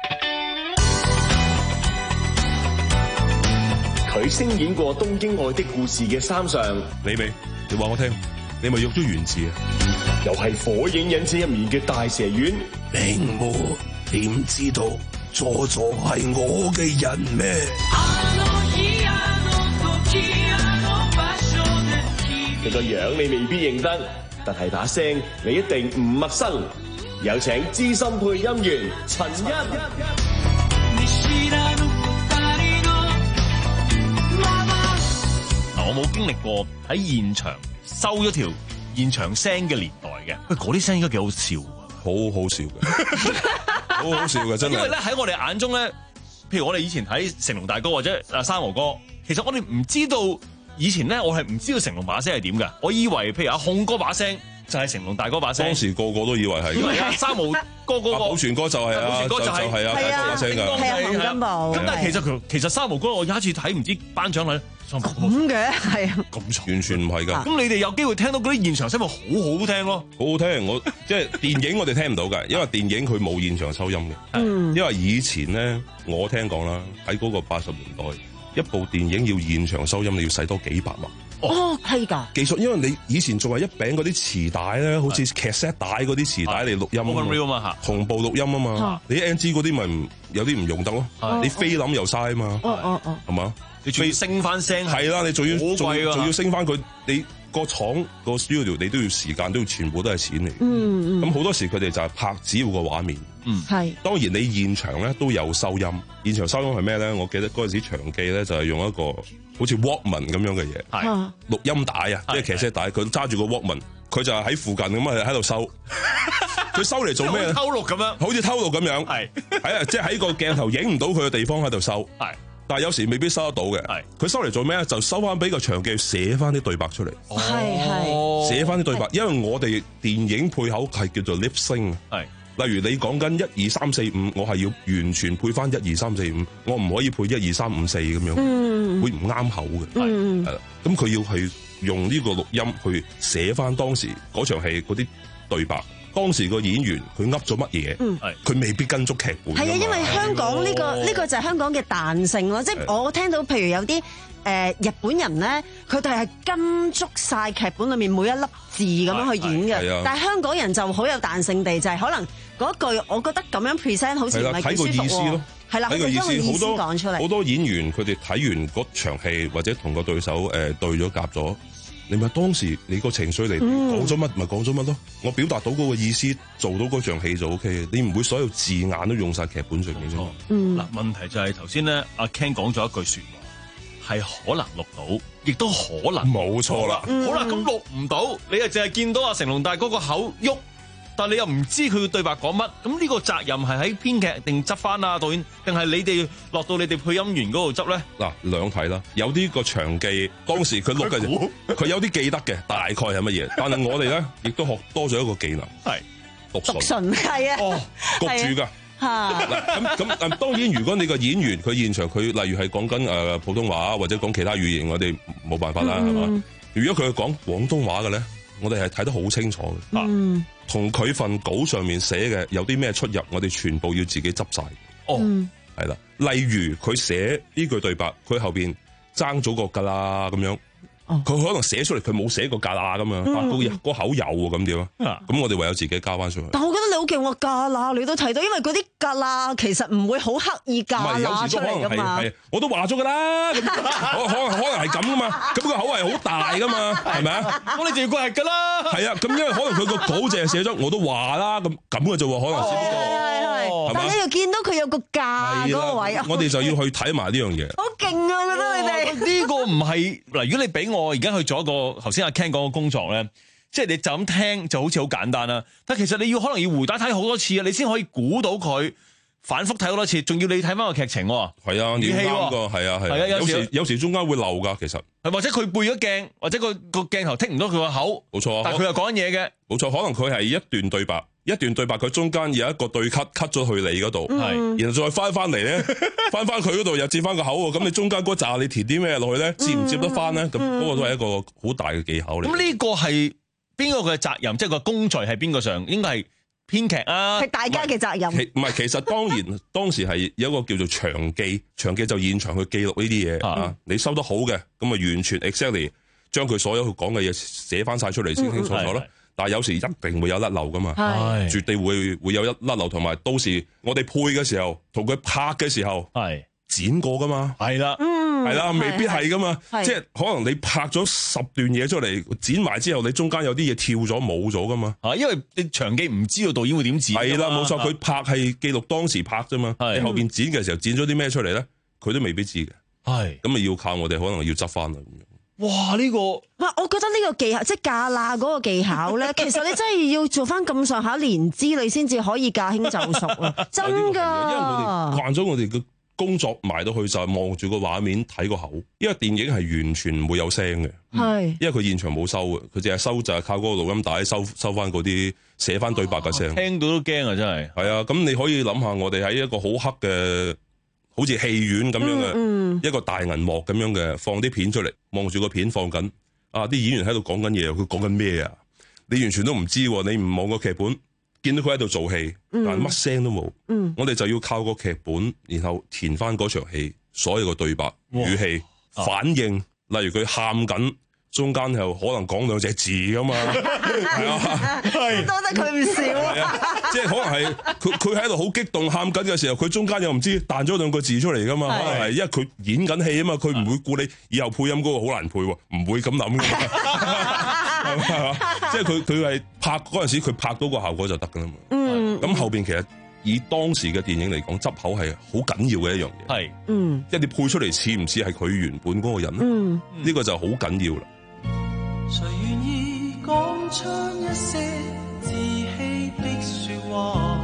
佢聲演過《東京愛的故事》嘅三上， 你未？你話我聽，你咪喐咗原字啊？ 又係《火影忍者》入面嘅大蛇丸。 並冇點知道佐助係我嘅人咩？ 佢個樣你未必認得，但係把聲你一定唔陌生。有請資深配音員陳欣。 嗱，我冇經歷過喺現場收咗條現場聲嘅年代嘅，喂，嗰啲聲應該幾好笑， 好好笑嘅，好好笑嘅真係。 因為咧喺我哋眼中咧，譬如我哋以前睇成龍大哥或者啊生和哥，其實我哋唔知道以前咧，我係唔知道成龍把聲係點㗎，我以為譬如阿控哥把聲。就係成龍大哥把聲， 當時個個都以為係， 因為阿三毛哥嗰個， 寶泉哥就係啊， 寶泉哥就係係啊，把聲㗎， 係啊，洪金寶。 咁但係其實佢其實三毛哥，我有一次睇唔知頒獎禮， 咁嘅係啊， 咁錯，完全唔係㗎。 咁你哋有機會聽到嗰啲現場聲咪好好聽咯， 好好聽。我即係電影我哋聽唔到㗎，因為電影佢冇現場收音嘅。嗯，因為以前咧，我聽講啦，喺嗰個八十年代，一部電影要現場收音，你要使多幾百萬。 哦，係㗎技術，因為你以前仲係一餅嗰啲磁帶咧，好似劇 set 帶嗰啲磁帶嚟錄音啊嘛，同步錄音啊嘛，你 N G 嗰啲咪唔有啲唔用得咯，你菲林又嘥啊嘛， 哦哦哦， 係嘛？ 你仲要升翻聲， 係啦，你仲要仲要要升翻佢，你個廠個 studio 你都要時間，都要全部都係錢嚟。 嗯嗯， 咁好多時佢哋就係拍只要個畫面。 嗯， 係。 當然你現場咧都有收音，現場收音係咩咧？我記得嗰陣時長記咧就係用一個好似 Walkman 咁樣嘅嘢， 係錄音帶啊，即係騎車帶，佢揸住個 Walkman，佢就係喺附近咁啊喺度收，佢收嚟做咩咧？ 偷錄咁樣， 好似偷錄咁樣，係係啊，即係喺個鏡頭影唔到佢嘅地方喺度收，係。但係有時未必收得到嘅，係佢收嚟做咩咧？就收翻俾個場記寫翻啲對白出嚟， 係係寫翻啲對白，因為我哋電影配口係叫做 lip sync，係。例如你講緊一二三四五，我係要完全配翻一二三四五，我唔可以配一二三五四咁樣，嗯、會唔啱口嘅，係係啦。咁佢要係用呢個錄音去寫翻當時嗰場戲嗰啲對白。當時個演員佢噏咗乜嘢？嗯，佢未必跟足劇本。 係啊，因為香港呢、呢個呢、呢個就係香港嘅彈性咯。即係我聽到，譬如有啲誒、呃、日本人咧，佢哋係跟足晒劇本裏面每一粒字咁樣去演嘅。但係香港人就好有彈性地，就係、是、可能嗰句，我覺得咁樣 present 好似唔係幾舒服喎。睇個意思咯，係啦，睇個意思，好多講出嚟。好多演員佢哋睇完嗰場戲或者同個對手誒、呃、對咗夾咗。你咪當時你個情緒嚟講咗乜咪講咗乜咯？我表達到嗰個意思，做到嗰場戲就 O K。你唔會所有字眼都用晒劇本上面啫。 嗯，嗱，問題就係頭先咧，阿 Ken 講咗一句說話，係可能錄到，亦都可能冇錯啦。 好啦，咁錄唔到，你啊淨係見到阿成龍大哥個口喐， 但係你又唔知佢嘅對白講乜，咁呢個責任係喺編劇定執翻啊導演，定係你哋落到你哋配音員嗰度執咧？ 嗱，兩睇啦，有啲個場記當時佢錄嘅，佢有啲記得嘅，大概係乜嘢，但係我哋咧亦都學多咗一個技能，係讀讀唇係啊， 哦，焗住㗎。嗱咁咁誒，當然如果你個演員佢現場佢例如係講緊誒普通話或者講其他語言，我哋冇辦法啦，係嘛、嗯？如果佢係講廣東話嘅咧，我哋係睇得好清楚嘅，嗯，同佢份稿上面寫嘅有啲咩出入，我哋全部要自己執晒。哦，係啦，例如佢寫呢句對白，佢後邊爭咗個㗎啦咁樣。佢可能寫出嚟，佢冇寫過㗎啦咁樣，發到個口有喎咁點啊？咁我哋唯有自己加翻上去。 但我覺得你好勁喎，㗎啦你都睇到，因為嗰啲㗎啦其實唔會好刻意㗎啦出嚟㗎嘛。 我都話咗㗎啦，可可可能係咁㗎嘛，咁個口係好大㗎嘛，係咪啊？ 咁你就要怪係㗎啦。係啊，咁因為可能佢個稿淨係寫咗，我都話啦，咁咁嘅啫喎，可能只不過係但你又見到佢有個價嗰個位， 我哋就要去睇埋呢樣嘢。 好勁啊！我覺得你哋呢個唔係嗱，如果你俾我而家去做一個頭先阿 Ken 講嘅工作咧，即係你就咁聽就好似好簡單啦。但其實你要可能要回帶睇好多次啊，你先可以估到佢，反覆睇好多次，仲要你睇翻個劇情。係啊，語氣喎，係啊係啊，有時有時中間會漏㗎，其實係或者佢背咗鏡，或者個個鏡頭剔唔到佢個口， 冇錯。 但係佢又講緊嘢嘅， 冇錯。可能佢係一段對白。一段對白，佢中間有一個對 cut cut 咗去你嗰度， 嗯、 然後再翻翻嚟咧，翻翻佢嗰度又接翻個口喎。咁你中間嗰扎你填啲咩落去咧？接唔接得翻咧？咁嗰、嗯、個都係一個好大嘅技巧嚟。 咁呢個係邊個嘅責任？即係個工序係邊個上？應該係編劇啊？ 係大家嘅責任。 唔係，其實當然當時係有一個叫做場記，場記就現場去記錄呢啲嘢啊。你收得好嘅，咁啊完全 exactly 將佢所有佢講嘅嘢寫翻晒出嚟，清清楚楚咯。嗯但係有時一定會有甩漏噶嘛，絕對會會有一甩漏，同埋到時我哋配嘅時候，同佢拍嘅時候，係剪過噶嘛， 係啦， 係啦，未必係噶嘛，即係可能你拍咗十段嘢出嚟，剪埋之後，你中間有啲嘢跳咗冇咗噶嘛， 啊，因為你場記唔知道導演會點剪， 係啦，冇錯，佢拍係記錄當時拍啫嘛，你後邊剪嘅時候剪咗啲咩出嚟咧，佢都未必知嘅，係，咁咪要靠我哋可能要執翻啦咁樣。 哇！呢、這個哇，我覺得呢個技巧，即係架罅嗰個技巧咧，其實你真係要做翻咁上下年資，你先至可以駕輕就熟啊！真㗎，因為我哋慣咗我哋嘅工作埋到去就係望住個畫面睇個口，因為電影係完全唔會有聲嘅，係，因為佢現場冇收嘅，佢淨係收就係靠嗰個錄音帶收收翻嗰啲寫翻對白嘅聲， 聽到都驚啊！真係係啊，咁你可以諗下，我哋喺一個好黑嘅。好似戲院咁樣嘅、嗯嗯、一個大銀幕咁樣嘅，放啲片出嚟，望住個片放緊，啊啲演員喺度講緊嘢，佢講緊咩啊？你完全都唔知，你唔望個劇本，見到佢喺度做戲，但係乜聲都冇。嗯、我哋就要靠個劇本，然後填翻嗰場戲所有嘅對白、語氣、反應，例如佢喊緊。中間又可能講兩隻字噶嘛，係啊，係多得佢唔少啊， 即係可能係佢佢喺度好激動喊緊嘅時候，佢中間又唔知彈咗兩個字出嚟噶嘛，可能係因為佢演緊戲啊嘛，佢唔會顧你以後配音嗰個好難配，唔會咁諗噶嘛，係嘛，即係佢佢係拍嗰陣時，佢拍到個效果就得噶啦嘛，嗯，咁後邊其實以當時嘅電影嚟講，執口係好緊要嘅一樣嘢，係，嗯，即係你配出嚟似唔似係佢原本嗰個人咧，嗯，呢個就好緊要啦。 誰願意講出一些自欺的說話？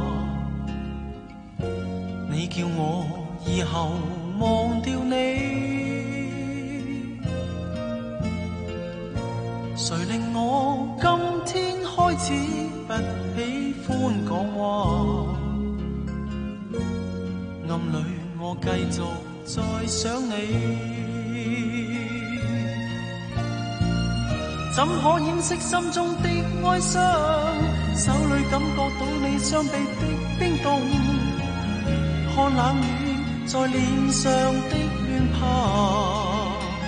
你叫我以後忘掉你，誰令我今天開始不喜歡講話？暗裏我繼續再想你。怎可掩飾心中的哀傷？手裏感覺到你雙臂的冰凍，看冷雨在臉上的亂爬，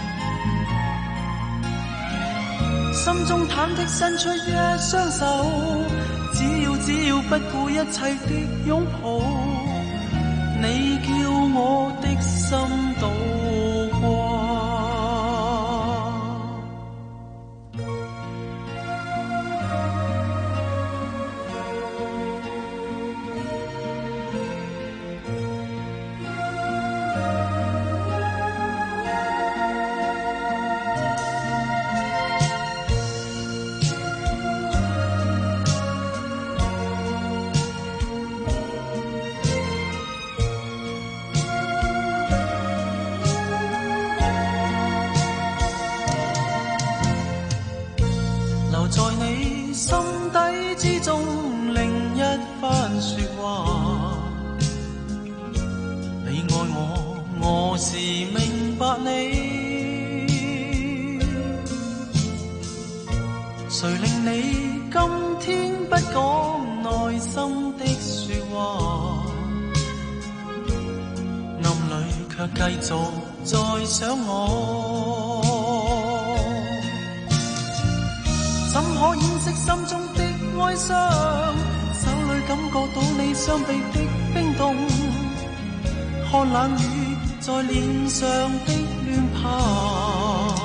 心中忐忑伸出一雙手，只要只要不顧一切的擁抱，你叫我的心渡過。 我，我是明白你。誰令你今天不講內心的說話，暗裏卻繼續在想我？怎可掩飾心中的哀傷？手裏感覺到你雙臂的冰凍，看冷雨在臉上的亂爬，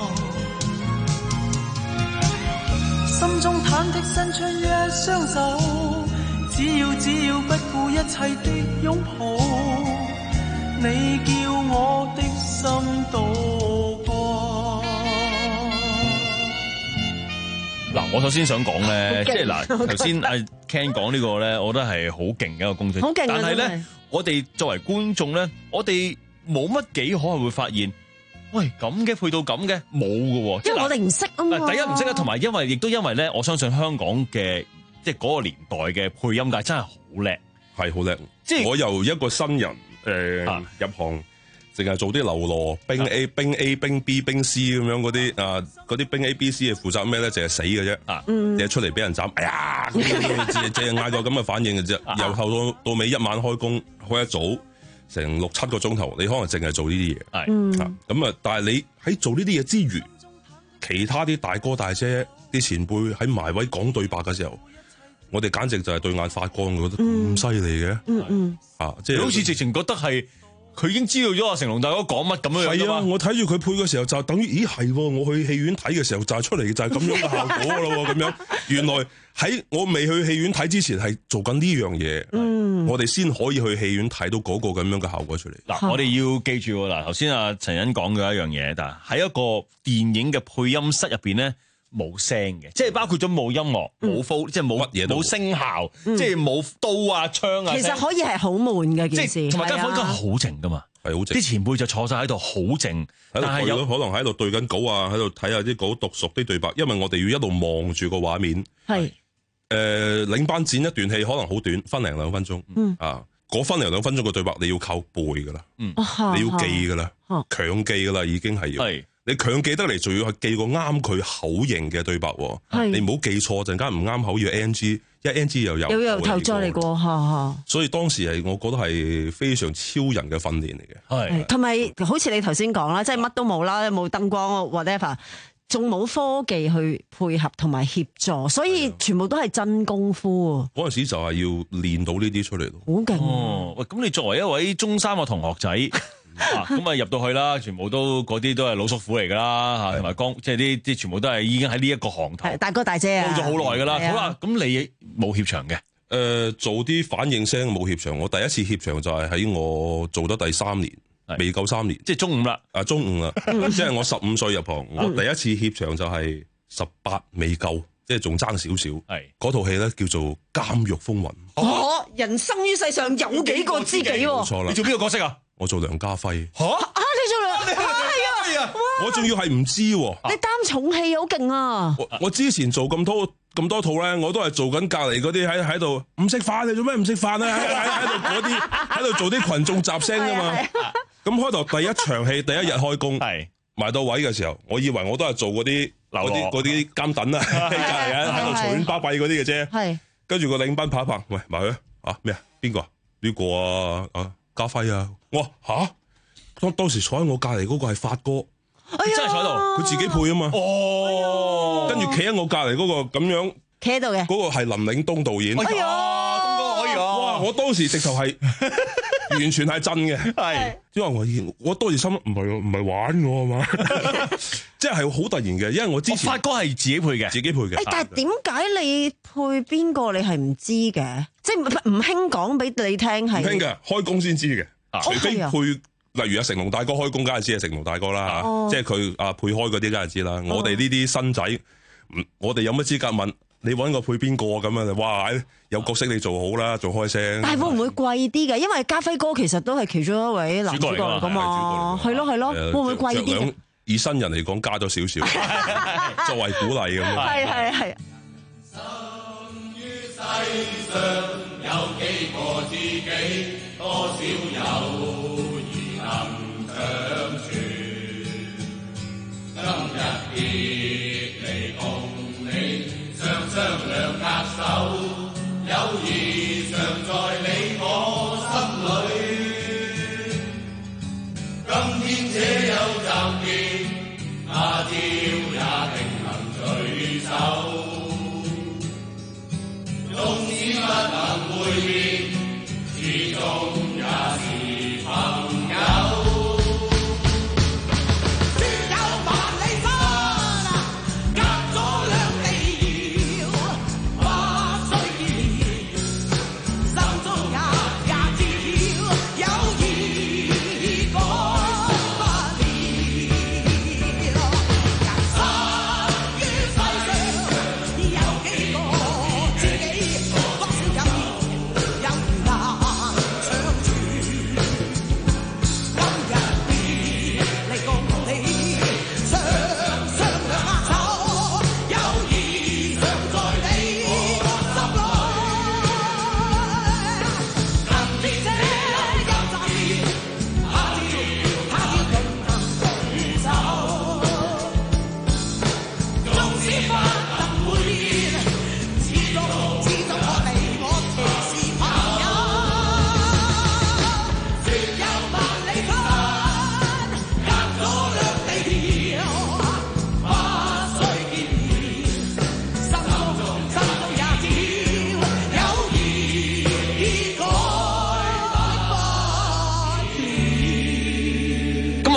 心中忐忑伸出一雙手，只要只要不顧一切的擁抱，你叫我的心渡過。 嗱，我首先想講咧，即係嗱，頭先阿 Ken 講呢個咧，我覺得係好勁嘅一個工作， 好勁啊！ 但係咧，我哋作為觀眾咧，我哋冇乜幾可能會發現，喂咁嘅配到咁嘅冇㗎喎， 因為我哋唔識啊嘛。 第一唔識啊，同埋因為亦都因為咧，我相信香港嘅即係嗰個年代嘅配音界真係好叻， 係好叻。 即係我由一個新人誒、呃、入行。淨係做啲流羅兵 A 兵 A 兵 B 兵 C 咁樣嗰啲啊，嗰啲兵 A B C 係負責咩咧？淨係死嘅啫，啊，淨係出嚟俾人斬，哎呀，淨係淨係嗌個咁嘅反應嘅啫。由頭到到尾一晚開工開一早成六七個鐘頭，你可能淨係做呢啲嘢，係咁啊。但係你喺做呢啲嘢之餘，其他啲大哥大姐啲前輩喺埋位講對白嘅時候，我哋簡直就係對眼發光，覺得咁犀利嘅， 嗯嗯， 啊，即係好似直情覺得係。佢已經知道咗阿成龍大哥講乜咁樣樣。 係啊，我睇住佢配嘅時候就等於，咦係，我去戲院睇嘅時候就係出嚟就係咁樣嘅效果咯，咁樣。原來喺我未去戲院睇之前係做緊呢樣嘢，嗯，我哋先可以去戲院睇到嗰個咁樣嘅效果出嚟。 嗱，我哋要記住嗱，頭先阿陳欣講嘅一樣嘢，但係喺一個電影嘅配音室入邊咧，冇聲嘅，即係包括咗冇音樂、冇 f 即係冇乜嘢、冇聲效， 嗯、 即係冇刀啊、槍啊。 其實可以係好悶嘅件事， 同埋間房應該好靜噶嘛， 係好靜。啲前輩就坐晒喺度好靜，但係有可能喺度對緊稿啊，喺度睇下啲稿讀熟啲對白，因為我哋要一路望住個畫面。 係誒、 呃，領班剪一段戲可能好短，分零兩分鐘。嗯啊，嗰分零兩分鐘嘅對白你要靠背噶啦，嗯，你要記噶啦，強、啊、記噶啦，已經係要。係。你強記得嚟，仲要係記個啱佢口型嘅對白，你唔好記錯，陣間唔啱口要 N G， 一 N G 又有又由頭再嚟過，吓。 所以當時係我覺得係非常超人嘅訓練嚟嘅， 係同埋好似你頭先講啦，即係乜都冇啦，冇燈光 whatever， 仲冇科技去配合同埋協助，所以全部都係真功夫。 嗰陣時就係要練到呢啲出嚟咯， 好勁。 哦，喂，咁你作為一位中三嘅同學仔。咁啊入到去啦，全部都嗰啲都係老叔父嚟噶啦吓，同埋江即係啲啲全部都係已經喺呢一個行頭， 大哥大姐啊， 做咗好耐噶啦。好啦，咁你冇協場嘅？誒、 呃，做啲反應聲冇協場。我第一次協場就係喺我做咗第三年，未夠三年， 即係中五啦。 啊，中五啦，即係我十五歲入行，我第一次協場就係十八未夠，即係仲爭少少。係嗰套戲咧叫做《監獄風雲》。 哦，人生於世上有幾個知己？ 冇錯啦。 你做邊個角色啊？ 我做梁家輝。 吓啊！你做梁家輝啊！ 我仲要係唔知喎。 你擔重戲好勁啊！ 我我之前做咁多咁多套咧，我都係做緊隔籬嗰啲喺喺度唔食飯，你做咩唔食飯啊？喺喺度嗰啲喺度做啲群眾雜聲噶嘛。咁開頭第一場戲第一日開工，係埋到位嘅時候，我以為我都係做嗰啲嗰啲嗰啲監躉啊，喺隔籬啊喺度嘈喧巴閉嗰啲嘅啫。係跟住個領班拍一拍，喂埋去啊咩啊？邊個啊？呢個啊啊家輝啊！我話吓，當當時坐喺我隔籬嗰個係發哥， 真係坐喺度， 佢自己配啊嘛。哦，跟住企喺我隔籬嗰個咁樣， 企喺度嘅， 嗰個係林嶺東導演。 哎呀，東哥可以啊！ 哇，我當時直頭係完全係真嘅，係，因為我我當時心唔係唔係玩我啊嘛，即係好突然嘅，因為我之前發哥係自己配嘅， 自己配嘅。 誒，但係點解你配邊個你係唔知嘅？即係唔興講俾你聽係？ 唔興嘅，開工先知嘅。除非配， 哦例如阿成龍大哥開工，梗係知係成龍大哥啦， 哦、 即係佢啊配開嗰啲，梗係知啦。哦、我哋呢啲新仔，我哋有乜資格問你揾個配邊個咁樣？哇，有角色你做好啦，做開聲。 但係會唔會貴啲嘅？因為家輝哥其實都係其中一位男主角嚟噶嘛，係咯係咯，會唔會貴啲？ 以新人嚟講，加咗少少，作為鼓勵咁樣。 係係係。 生於世上有幾個知己，多少友誼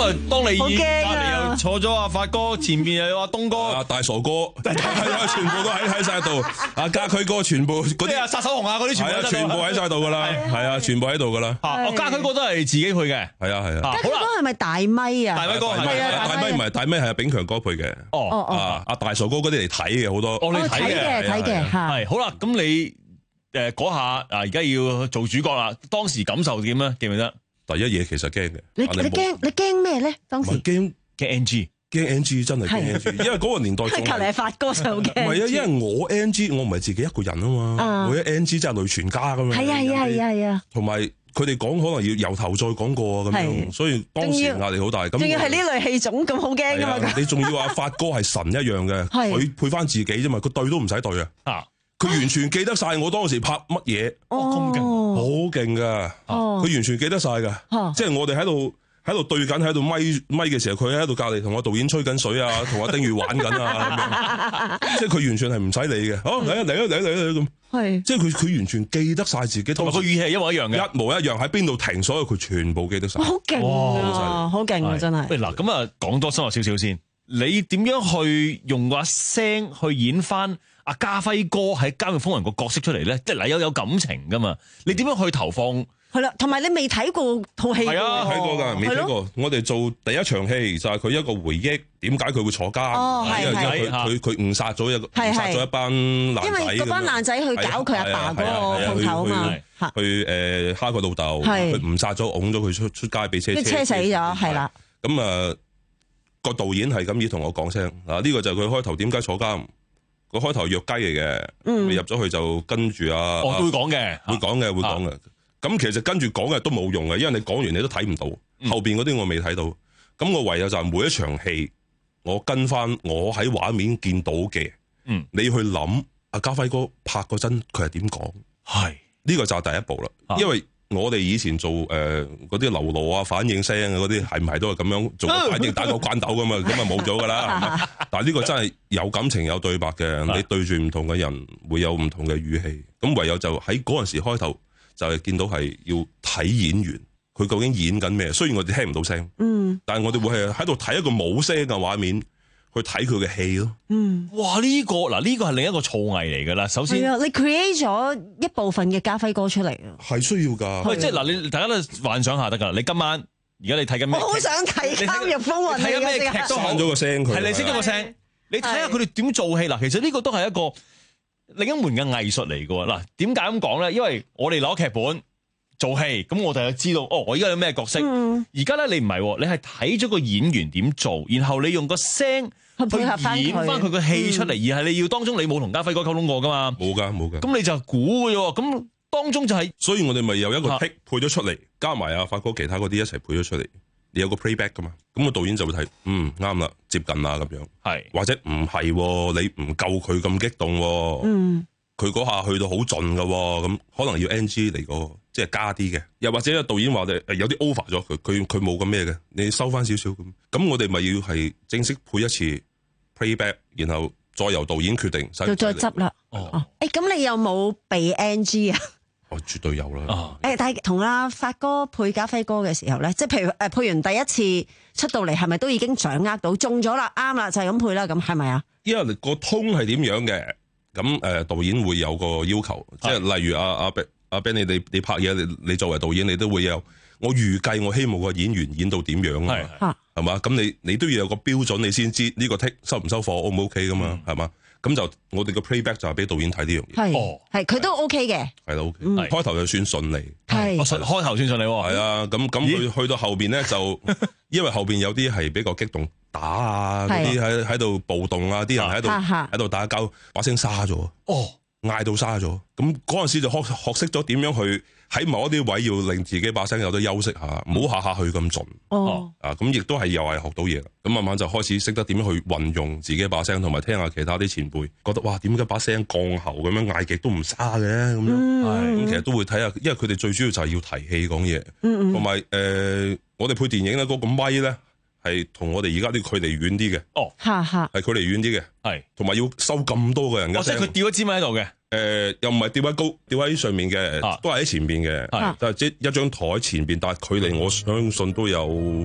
啊，當你好隔驚啊離又坐咗阿發哥，前邊又有阿東哥， 啊大傻哥，係啊，全部都喺喺晒度。啊家駒哥全部嗰啲啊殺手紅啊嗰啲全部係啊，全部喺晒度噶啦，係啊，全部喺度噶啦。 啊，家駒哥都係自己去嘅， 係啊係啊。 家駒哥係咪大咪啊？ 大咪哥係啊，大咪唔係大咪係阿炳強哥配嘅。 哦哦啊阿大傻哥嗰啲嚟睇嘅好多。 哦，你睇嘅睇嘅嚇。 係好啦，咁你誒嗰下啊，而家要做主角啦，當時感受點咧？記唔記得？ 第一嘢其實驚嘅。 你你驚你驚咩咧？當時驚驚 N G。 驚 N G 真係驚 N G，因為嗰個年代仲係隔離發哥就好驚。 唔係啊，因為我 N G 我唔係自己一個人啊嘛，我一 N G 真係累全家咁樣。 係啊係啊係啊係啊。同埋佢哋講可能要由頭再講過啊咁樣，所以當時壓力好大。咁仲要係呢類戲種咁好驚㗎嘛？ 你仲要話發哥係神一樣嘅，佢配翻自己啫嘛，佢對都唔使對啊。佢完全記得晒我當時拍乜嘢， 哦咁勁， 好勁㗎。佢完全記得晒㗎，即係我哋喺度。喺度對緊喺度咪咪嘅時候，佢喺度隔離同我導演吹緊水啊，同阿丁宇玩緊啊，咁樣即係佢完全係唔使理嘅。好嚟啊嚟啊嚟啊嚟啊咁，係即係佢佢完全記得晒自己， 同埋個語氣係一模一樣嘅， 一模一樣喺邊度停，所有佢全部記得晒。 好勁啊！好勁啊！真係。 喂嗱，咁啊講多深入少少先，你點樣去用個聲去演翻阿家輝哥喺《監獄風雲》個角色出嚟咧？即係嗱有有感情噶嘛？你點樣去投放？ 係啦，同埋你未睇過套戲㗎喎， 睇過㗎，未睇過。我哋做第一場戲就係佢一個回憶，點解佢會坐監？因為佢佢佢誤殺咗一個誤殺咗一班爛仔。 因為嗰班爛仔去搞佢阿爸嗰個鋪頭啊嘛， 去誒蝦佢老豆，佢誤殺咗，擁咗佢出出街俾車車死咗，係啦。 咁啊個導演係咁意同我講聲啊，呢個就係佢開頭點解坐監。個開頭弱雞嚟嘅，你入咗去就跟住啊， 我都會講嘅， 會講嘅，會講嘅。咁其實跟住講嘅都冇用嘅，因為你講完你都睇唔到，嗯、後邊嗰啲我未睇到。咁我唯有就係每一場戲，我跟翻我喺畫面見到嘅，嗯，你去諗阿家輝哥拍嗰陣佢係點講，係呢是個就係第一步啦。啊、因為我哋以前做誒嗰啲流露啊、反應聲啊嗰啲，係唔係都係咁樣做個反應打個關斗噶嘛？咁啊冇咗噶啦。但係呢個真係有感情有對白嘅，你對住唔同嘅人會有唔同嘅語氣。咁唯有就喺嗰陣時開頭。就係見到係要睇演員，佢究竟演緊咩？雖然我哋聽唔到聲，嗯，但係我哋會係喺度睇一個冇聲嘅畫面去睇佢嘅戲咯。嗯， 哇！呢、這個嗱呢、這個係另一個造詣嚟㗎啦。首先， 你 create 咗一部分嘅家輝哥出嚟啊， 係需要㗎。 喂，即係嗱，你大家都幻想下得㗎啦。你今晚而家你睇緊咩？ 我好想睇《監獄風雲》。 睇緊咩劇都閂咗個聲，佢係你熄咗個聲。你睇下佢哋點做戲嗱。其實呢個都係一個另一門嘅藝術嚟㗎喎。嗱，點解咁講咧？因為我哋攞劇本做戲，咁我哋就知道哦，我而家有咩角色。而家咧你唔係，你係睇咗個演員點做，然後你用個聲去演翻佢個戲出嚟，嗯、而係你要當中你冇同家輝哥溝通過噶嘛？ 冇噶，冇噶。 咁你就估嘅啫。咁當中就係、是， 所以我哋咪有一個 take 配咗出嚟，加埋阿發哥其他嗰啲一齊配咗出嚟，你有個 playback 噶嘛？咁個導演就會睇，嗯，啱啦，接近啦咁樣。係是或者唔係，你唔夠佢咁激動。嗯。佢嗰下去到好盡噶，咁可能要 N G 嚟個，即係加啲嘅。又或者個導演話誒有啲 over 咗，佢佢佢冇咁咩嘅，你收翻少少咁。咁我哋咪要係正式配一次 playback，然後再由導演決定。 就再執啦。哦。誒，咁你有冇被 N G 啊？ 我絕對有啦。 哦。誒，但係同阿發哥配家輝哥嘅時候咧，即係譬如誒配完第一次出到嚟，係咪都已經掌握到中咗啦？啱啦，就係咁配啦。咁係咪啊？ 因為個 tone 係點樣嘅？咁誒、呃、導演會有個要求，即係例如阿阿阿 Ben，你你你拍嘢，你你作為導演，你都會有我預計，我希望個演員演到點樣啊？係嘛？咁你你都要有個標準，你先知呢個 take 收唔收貨 O 唔 OK 噶嘛？係嘛、嗯？咁就我哋個 playback 就係俾導演睇呢樣嘢。 係係佢都 OK 嘅， 係啦 OK。嗯、開頭就算順利， 係開頭算順利喎。 係啊，咁咁去去到後邊咧就，因為後邊有啲係比較激動。打啊！嗰啲喺喺度暴動啊！啲人喺度喺度打交，把聲沙咗，哦，嗌到沙咗。咁嗰陣時就學學識咗點樣去喺某一啲位要令自己把聲有得休息下，唔好下下去咁盡。哦，啊，咁亦都係又係學到嘢啦。咁慢慢就開始識得點樣去運用自己把聲，同埋聽下其他啲前輩覺得哇，點解把聲降喉咁樣嗌極都唔沙嘅咁樣。係咁，其實都會睇下，因為佢哋最主要就係要提氣講嘢，同埋誒，我哋配電影咧嗰個咪咧。係同我哋而家啲距離遠啲嘅，哦，係距離遠啲嘅，係同埋要收咁多個人嘅聲， 即係佢吊一支咪喺度嘅， 誒，又唔係吊喺高，吊喺上面嘅，都係喺前邊嘅，係，就係即係一張台前邊，但係距離我相信都有五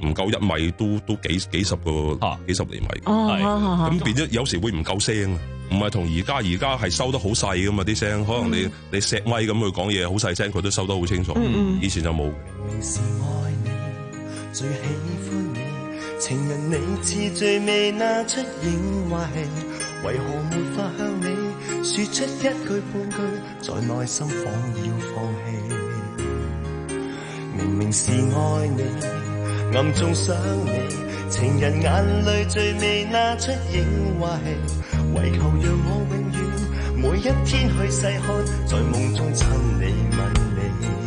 唔夠一米都都幾幾十個、啊、幾十厘米。 哦，咁、 啊、變咗有時會唔夠聲啊，唔係同而家而家係收得好細噶嘛啲聲，可能你、嗯、你錫咪咁去講嘢好細聲，佢都收得好清楚。嗯、以前就冇。 明明是愛你，最喜歡你，情人你似最未拿出影壞氣，為何沒法向你說出一句半句，在內心仿要放棄。明明是愛你，暗中想你，情人眼淚最未拿出影壞氣，為求讓我永遠每一天去細看，在夢中親你吻你。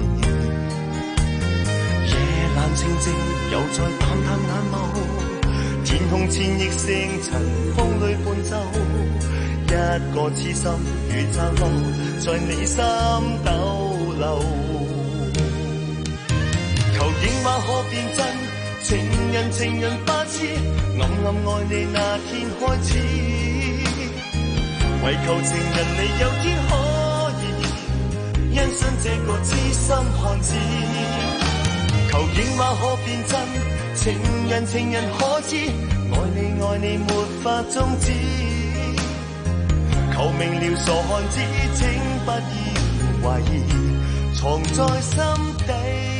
夜闌靜靜，又再淡淡眼眸，天空千億星塵，風裏伴奏，一個痴心如驟浪，在你心逗留。求影馬可變真，情人情人不知，暗暗愛你那天開始，為求情人你有天可以欣賞這個痴心漢子。求影馬可變真，情人情人可知，愛你愛你沒法終止。求明了傻漢子，請不要懷疑，藏在心底。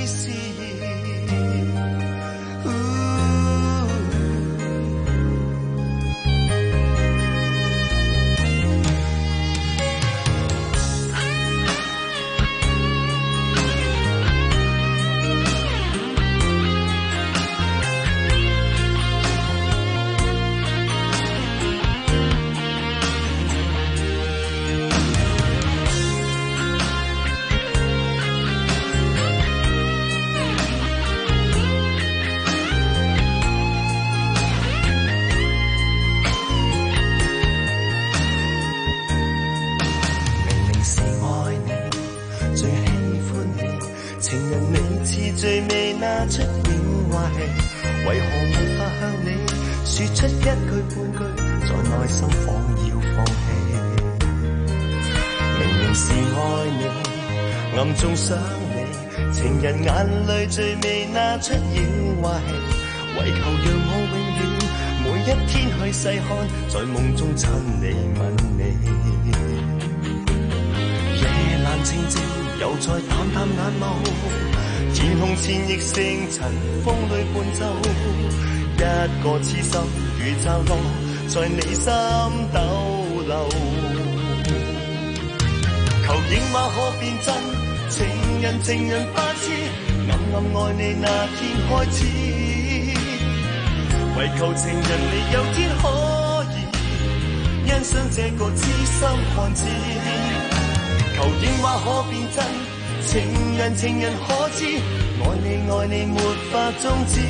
仲想你，情人眼淚最未拿出影壞氣，為求讓我永遠每一天去細看，在夢中親你吻你。夜闌靜靜，又再淡淡眼眸，天空千億星塵，風裏伴奏，一個痴心如驟浪，在你心逗留。求影馬可變真，情人情人不知，暗暗愛你那天開始，為求情人你有天可以欣賞這個痴心漢子。求影馬可變真，情人情人可知，愛你愛你沒法終止。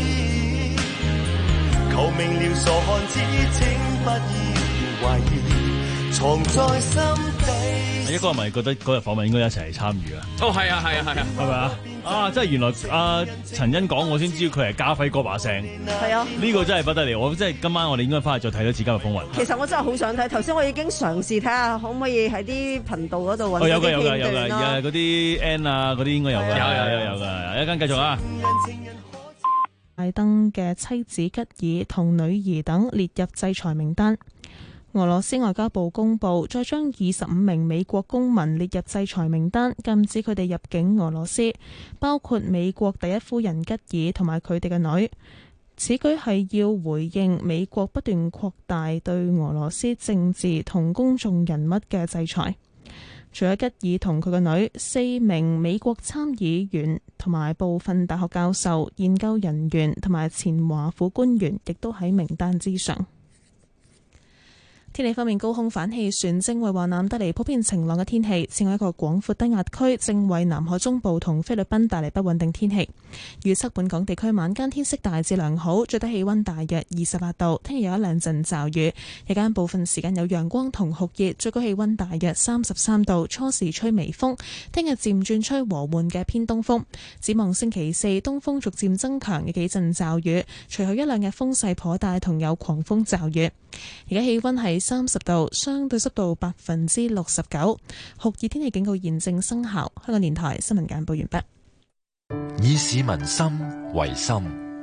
求明了傻漢子，請不要懷疑，藏在心底。 一個咪覺得嗰日訪問應該一齊嚟參與啊！ 哦，係啊，係啊，係啊， 係咪啊？啊，真係原來阿陳欣講，我先知佢係家輝哥把聲。 係啊， 呢個真係不得了！我真係今晚我哋應該翻去再睇多次《今日風雲》。 其實我真係好想睇，頭先我已經嘗試睇下可唔可以喺啲頻道嗰度揾。 哦，有㗎有㗎有㗎，誒嗰啲 N 啊嗰啲應該有㗎，有有有有㗎。一陣繼續啊！ 拜登嘅妻子吉爾同女兒等列入制裁名單。俄羅斯外交部公佈，再將二十五名美國公民列入制裁名單，禁止佢哋入境俄羅斯，包括美國第一夫人吉爾同埋佢哋嘅女。此舉係要回應美國不斷擴大對俄羅斯政治同公眾人物嘅制裁。除咗吉爾同佢個女，四名美國參議員同埋部分大學教授、研究人員同埋前華府官員，亦都喺名單之上。天氣方面，高空反氣旋正為華南帶嚟普遍晴朗嘅天氣，此外一個廣闊低壓區正為南海中部同菲律賓帶嚟不穩定天氣。預測本港地區晚間天色大致良好，最低氣溫大約二十八度。聽日有一兩陣驟雨，日間部分時間有陽光同酷熱，最高氣溫大約三十三度。初時吹微風，聽日漸轉吹和緩嘅偏東風。展望星期四，東風逐漸增強嘅幾陣驟雨，隨後一兩日風勢頗大，同有狂風驟雨。而家氣溫係三十度，相對濕度百分之六十九，酷熱天氣警告現正生效。香港電台新聞簡報完畢。 以市民心為心，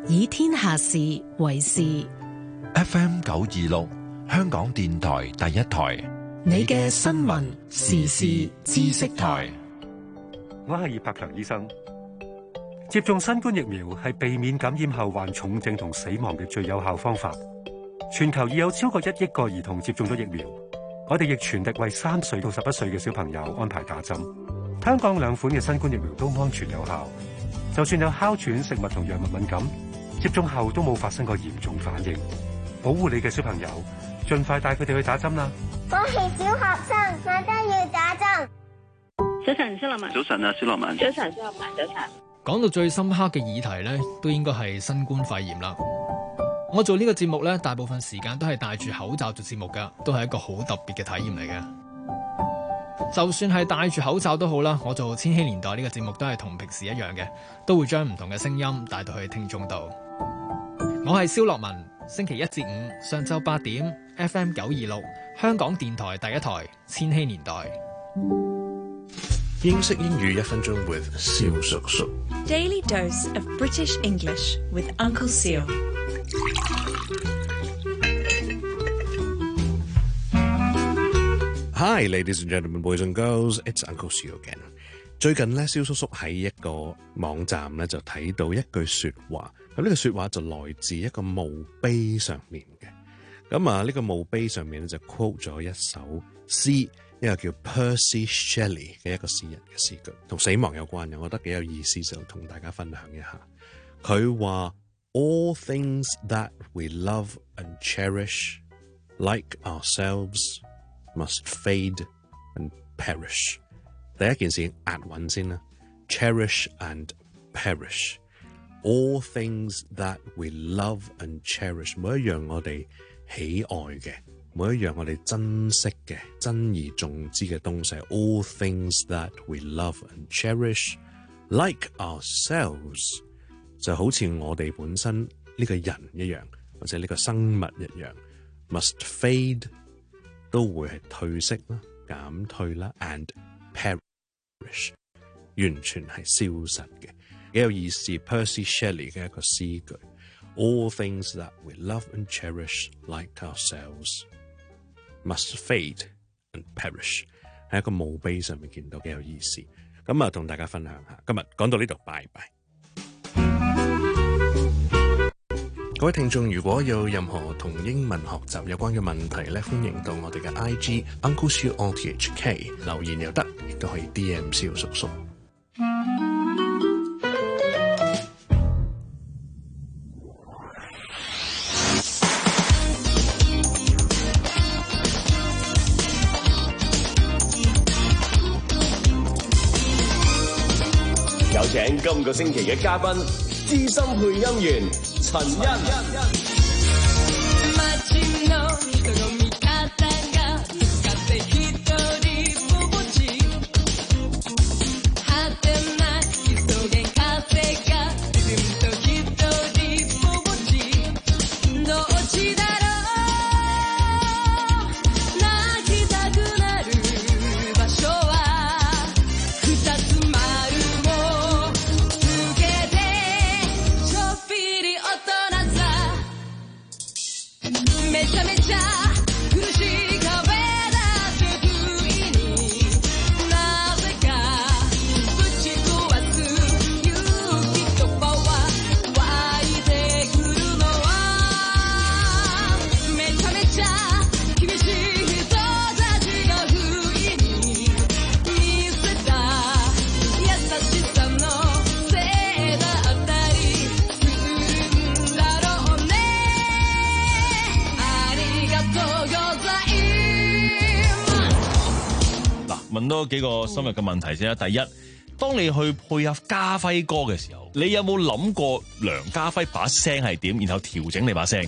以天下事為事。 F M 九二六，香港電台第一台， 你嘅新聞時事知識台。 我係葉柏強醫生。接種新冠疫苗係避免感染後患重症同死亡嘅最有效方法。全球已有超過一億個兒童接種咗疫苗，我哋亦全力為三歲到十一歲嘅小朋友安排打針。香港兩款嘅新冠疫苗都安全有效，就算有哮喘、食物同藥物敏感，接種後都冇發生過嚴重反應。保護你嘅小朋友，盡快帶佢哋去打針啦！ 我係小學生，我都要打針。 早晨，蕭樂文。早晨啊，蕭樂文。早晨，蕭樂文。早晨。 講到最深刻嘅議題呢，都應該係新冠肺炎啦。我做呢個節目呢，大部分時間都係戴住口罩做節目㗎，都係一個好特別嘅體驗嚟嘅。就算係戴住口罩都好啦，我做千禧年代呢個節目都係同平時一樣嘅，都會將唔同嘅聲音帶到去聽眾度。我係蕭樂文，星期一至五上晝八點 F M 九二六香港電台第一台千禧年代。 英式英語一分鐘 with 蕭叔叔。 Daily dose of British English with Uncle Seal。 Hi, ladies and gentlemen, boys and girls, it's Uncle Seal again. 最近咧，蕭叔叔喺一個網站咧就睇到一句說話，咁呢個說話就來自一個墓碑上面嘅。咁啊，呢個墓碑上面咧就 quote 咗一首詩，一個叫 Percy Shelley 嘅一個詩人嘅詩句，同死亡有關嘅，我覺得幾有意思，就同大家分享一下。佢話 All things that we love and cherish, like ourselves, must fade and perish。 第一件事押韻先啦 ，cherish and perish。 All things that we love and cherish， 每一樣我哋喜愛嘅，每一樣我哋珍惜嘅，珍而重之嘅東西。All things that we love and cherish, like ourselves， 就好似我哋本身呢個人一樣，或者呢個生物一樣 ，must fade， 都會係褪色啦、減退啦 ，and perish， 完全係消失嘅。幾有意思 ，Percy Shelley 嘅一個詩句 ，All things that we love and cherish, like ourselves, must fade and perish， 喺一個墓碑上面見到，幾有意思。咁啊，同大家分享下。今日講到呢度，拜拜。各位聽眾，如果有任何同英文學習有關嘅問題咧，歡迎到我哋嘅 I G Uncle Seal O T H K 留言又得，亦都可以 D M 蕭叔叔。 有請今個星期嘅嘉賓，資深配音員陳欣。 問多幾個深入嘅問題先啦。第一，當你去配合家輝哥嘅時候，你有冇諗過梁家輝把聲係點，然後調整你把聲㗎？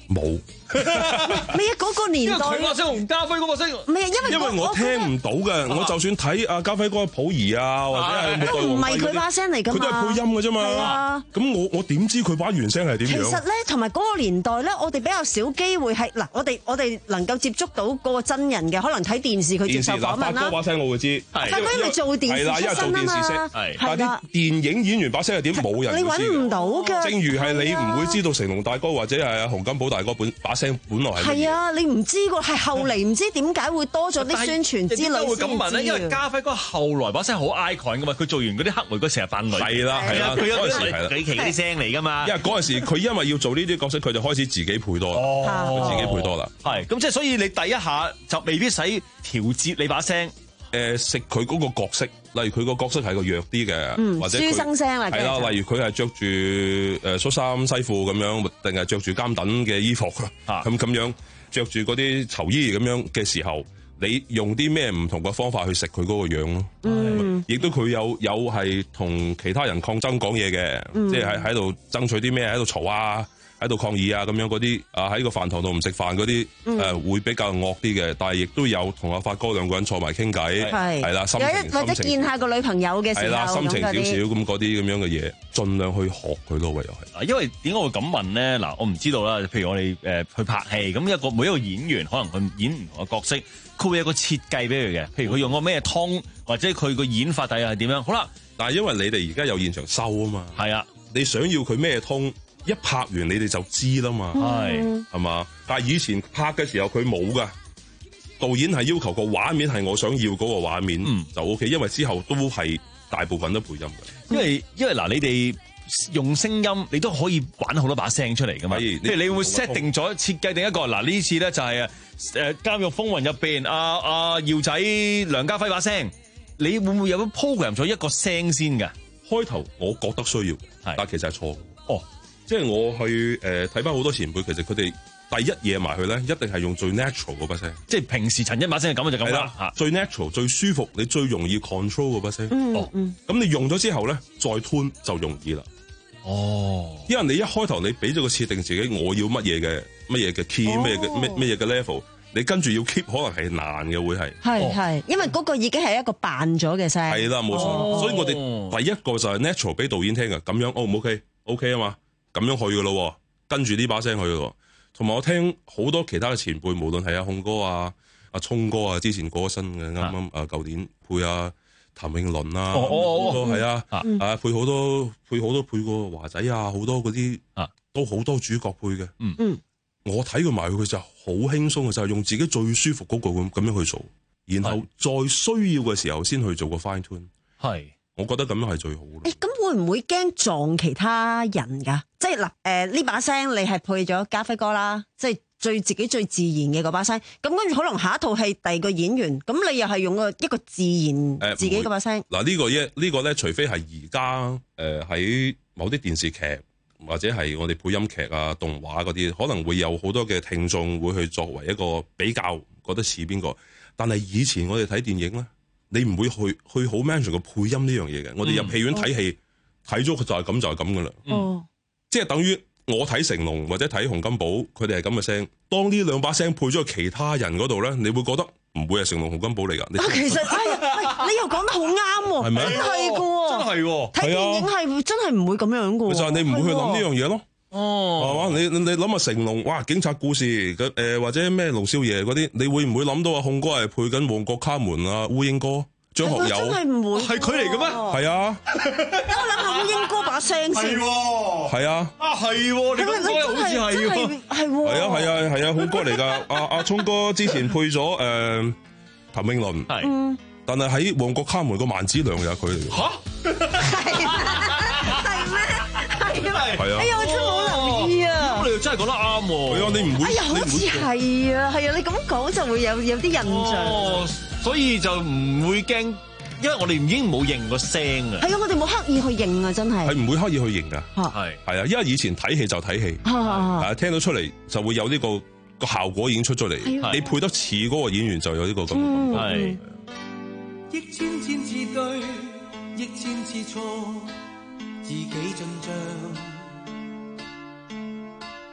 冇， 唔係啊！嗰個年代， 佢把聲同家輝嗰把聲， 唔係啊，因為因為我聽唔到嘅，我就算睇阿家輝哥溥儀啊，或者係末代都唔皇帝係佢把聲嚟㗎嘛， 佢都係配音㗎啫嘛。咁我我點知佢把原聲係點樣？ 其實咧，同埋嗰個年代咧，我哋比較少機會係嗱，我哋我哋能夠接觸到嗰個真人嘅，可能睇電視佢接受訪問啦。 發哥把聲我會知， 發哥因為做電視出身啊嘛， 係但係啲電影演員把聲係點？冇人你揾唔到㗎。 正如係你唔會知道成龍大哥或者係阿洪金寶大哥本把聲本來係。 係啊，你唔知㗎，係後嚟唔知點解會多咗啲宣傳之類先知。點解會咁問咧？因為家輝哥後來把聲好 icon 㗎嘛，佢做完嗰啲黑玫瑰成日扮女。 係啦係啦， 佢有嗰陣時啲幾奇嗰啲聲嚟㗎嘛。 因為嗰陣時佢因為要做呢啲角色，佢就開始自己配多啦，佢自己配多啦。 係咁即係所以你第一下就未必使調節你把聲。 誒食佢嗰個角色，例如佢個角色係個弱啲嘅， 嗯、 或者書生聲啦， 係啦，例如佢係着住誒恤衫西褲咁樣，定係着住監躉嘅衣服啊，咁咁樣着住嗰啲囚衣咁樣嘅時候，你用啲咩唔同嘅方法去食佢嗰個樣咯？嗯，亦都佢有有係同其他人抗爭講嘢嘅，嗯、即係喺喺度爭取啲咩，喺度嘈啊！喺度抗議啊，咁樣嗰啲啊喺個飯堂度唔食飯嗰啲誒會比較惡啲嘅，但係亦都有同阿發哥兩個人坐埋傾偈，係啦，心情或者見下個女朋友嘅時候， 係啦，心情少少咁嗰啲咁樣嘅嘢，盡量去學佢咯，唯有係。 因為點解會咁問咧？嗱，我唔知道啦。譬如我哋誒去拍戲，咁一個每一個演員可能佢演唔同嘅角色，佢會有個設計俾佢嘅。譬如佢用個咩通，或者佢個演法底係點樣？好啦， 但係因為你哋而家有現場收啊嘛， 係啊， 你想要佢咩通？一拍完你哋就知啦嘛，係係嘛？但係以前拍嘅時候佢冇噶，導演係要求個畫面係我想要嗰個畫面，嗯、就 O K。因為之後都係大部分都配音嘅， 因為因為嗱你哋用聲音，你都可以玩好多把聲出嚟噶嘛。譬如你會 set 定咗設計定一個嗱呢次咧就係誒監獄風雲入邊阿阿耀仔梁家輝把聲，你會唔會有 program 咗一個聲先㗎？ 開頭我覺得需要，但係其實係錯嘅。 哦。 即係我去誒睇翻好多前輩，其實佢哋第一嘢埋去咧，一定係用最 natural 嗰把聲。 即係平時陳一把聲係咁就咁啦。 最 natural、最舒服，你最容易 control 嗰把聲。 嗯、哦，咁、 嗯、你用咗之後咧，再 tune 就容易啦。 哦， 因為你一開頭你俾咗個設定自己，我要乜嘢嘅乜嘢嘅 key，乜嘢嘅乜乜嘢嘅 level，你跟住要 keep 可能係難嘅會係。 係係，因為嗰個已經係一個扮咗嘅聲。 係啦，冇錯。哦、所以我哋第一個就係 natural 俾導演聽嘅，咁樣 O 唔 OK？OK 啊嘛。咁樣去噶咯，跟住呢把聲去咯。同埋我聽好多其他嘅前輩，無論係阿控哥啊、阿聰哥啊，之前過咗身嘅，啱啱啊舊年配阿譚詠麟啊，係啊，啊配好多配好多配過華仔啊，好多嗰啲啊都好多主角配嘅。嗯嗯，我睇佢埋佢就好輕鬆嘅，就係用自己最舒服嗰個咁咁樣去做，然後再需要嘅時候先去做個 fine tune。係。我覺得咁樣係最好嘅。 誒，咁會唔會驚撞其他人㗎？即係嗱，誒呢把聲你係配咗家輝哥啦，即係最自己最自然嘅嗰把聲。咁跟住可能下一套戲第二個演員，咁你又係用個一個自然自己嗰把聲。 嗱呢個呢呢個咧，除非係而家誒喺某啲電視劇或者係我哋配音劇啊、動畫嗰啲，可能會有好多嘅聽眾會去作為一個比較，覺得似邊個。但係以前我哋睇電影咧。你唔會去去好 mention 個配音呢樣嘢嘅，我哋入戲院睇戲睇咗佢就係咁就係咁噶啦，嗯、即係等於我睇成龍或者睇洪金寶，佢哋係咁嘅聲。當呢兩把聲配咗其他人嗰度咧，你會覺得唔會係成龍洪金寶嚟噶。 啊，其實哎呀，你又講得好啱喎，係咪？真係噶， 真係喎， 睇電影係真係唔會咁樣噶。 就係你唔會去諗呢樣嘢咯。哦，係嘛？你你諗下成龍，哇！警察故事誒、呃，或者咩龍少爺嗰啲，你會唔會諗到阿控哥係配緊旺角卡門啊？烏蠅哥、張學友， 真係唔會， 係佢嚟嘅咩？ 係啊， 等我諗下烏蠅哥把聲先， 係啊， 啊係，你講得好似係， 係係， 係啊係啊係啊，控哥嚟噶。阿阿聰哥之前配咗誒譚詠麟，係，但係喺旺角卡門個萬梓良又係佢嚟嘅。 吓？係啊，哎呀，我真係冇留意啊！ 咁你又真係講得啱喎。 係啊，你唔會。 哎呀，好似係啊，係啊，你咁講就會有有啲印象。 哦，所以就唔會驚，因為我哋已經冇認個聲啊。 係啊，我哋冇刻意去認啊，真係。 係唔會刻意去認㗎。 係係啊，因為以前睇戲就睇戲，係聽到出嚟就會有呢個個效果已經出咗嚟。你配得似嗰個演員就有呢個咁嘅感覺。 億千千次對，億千次錯。自己進帳，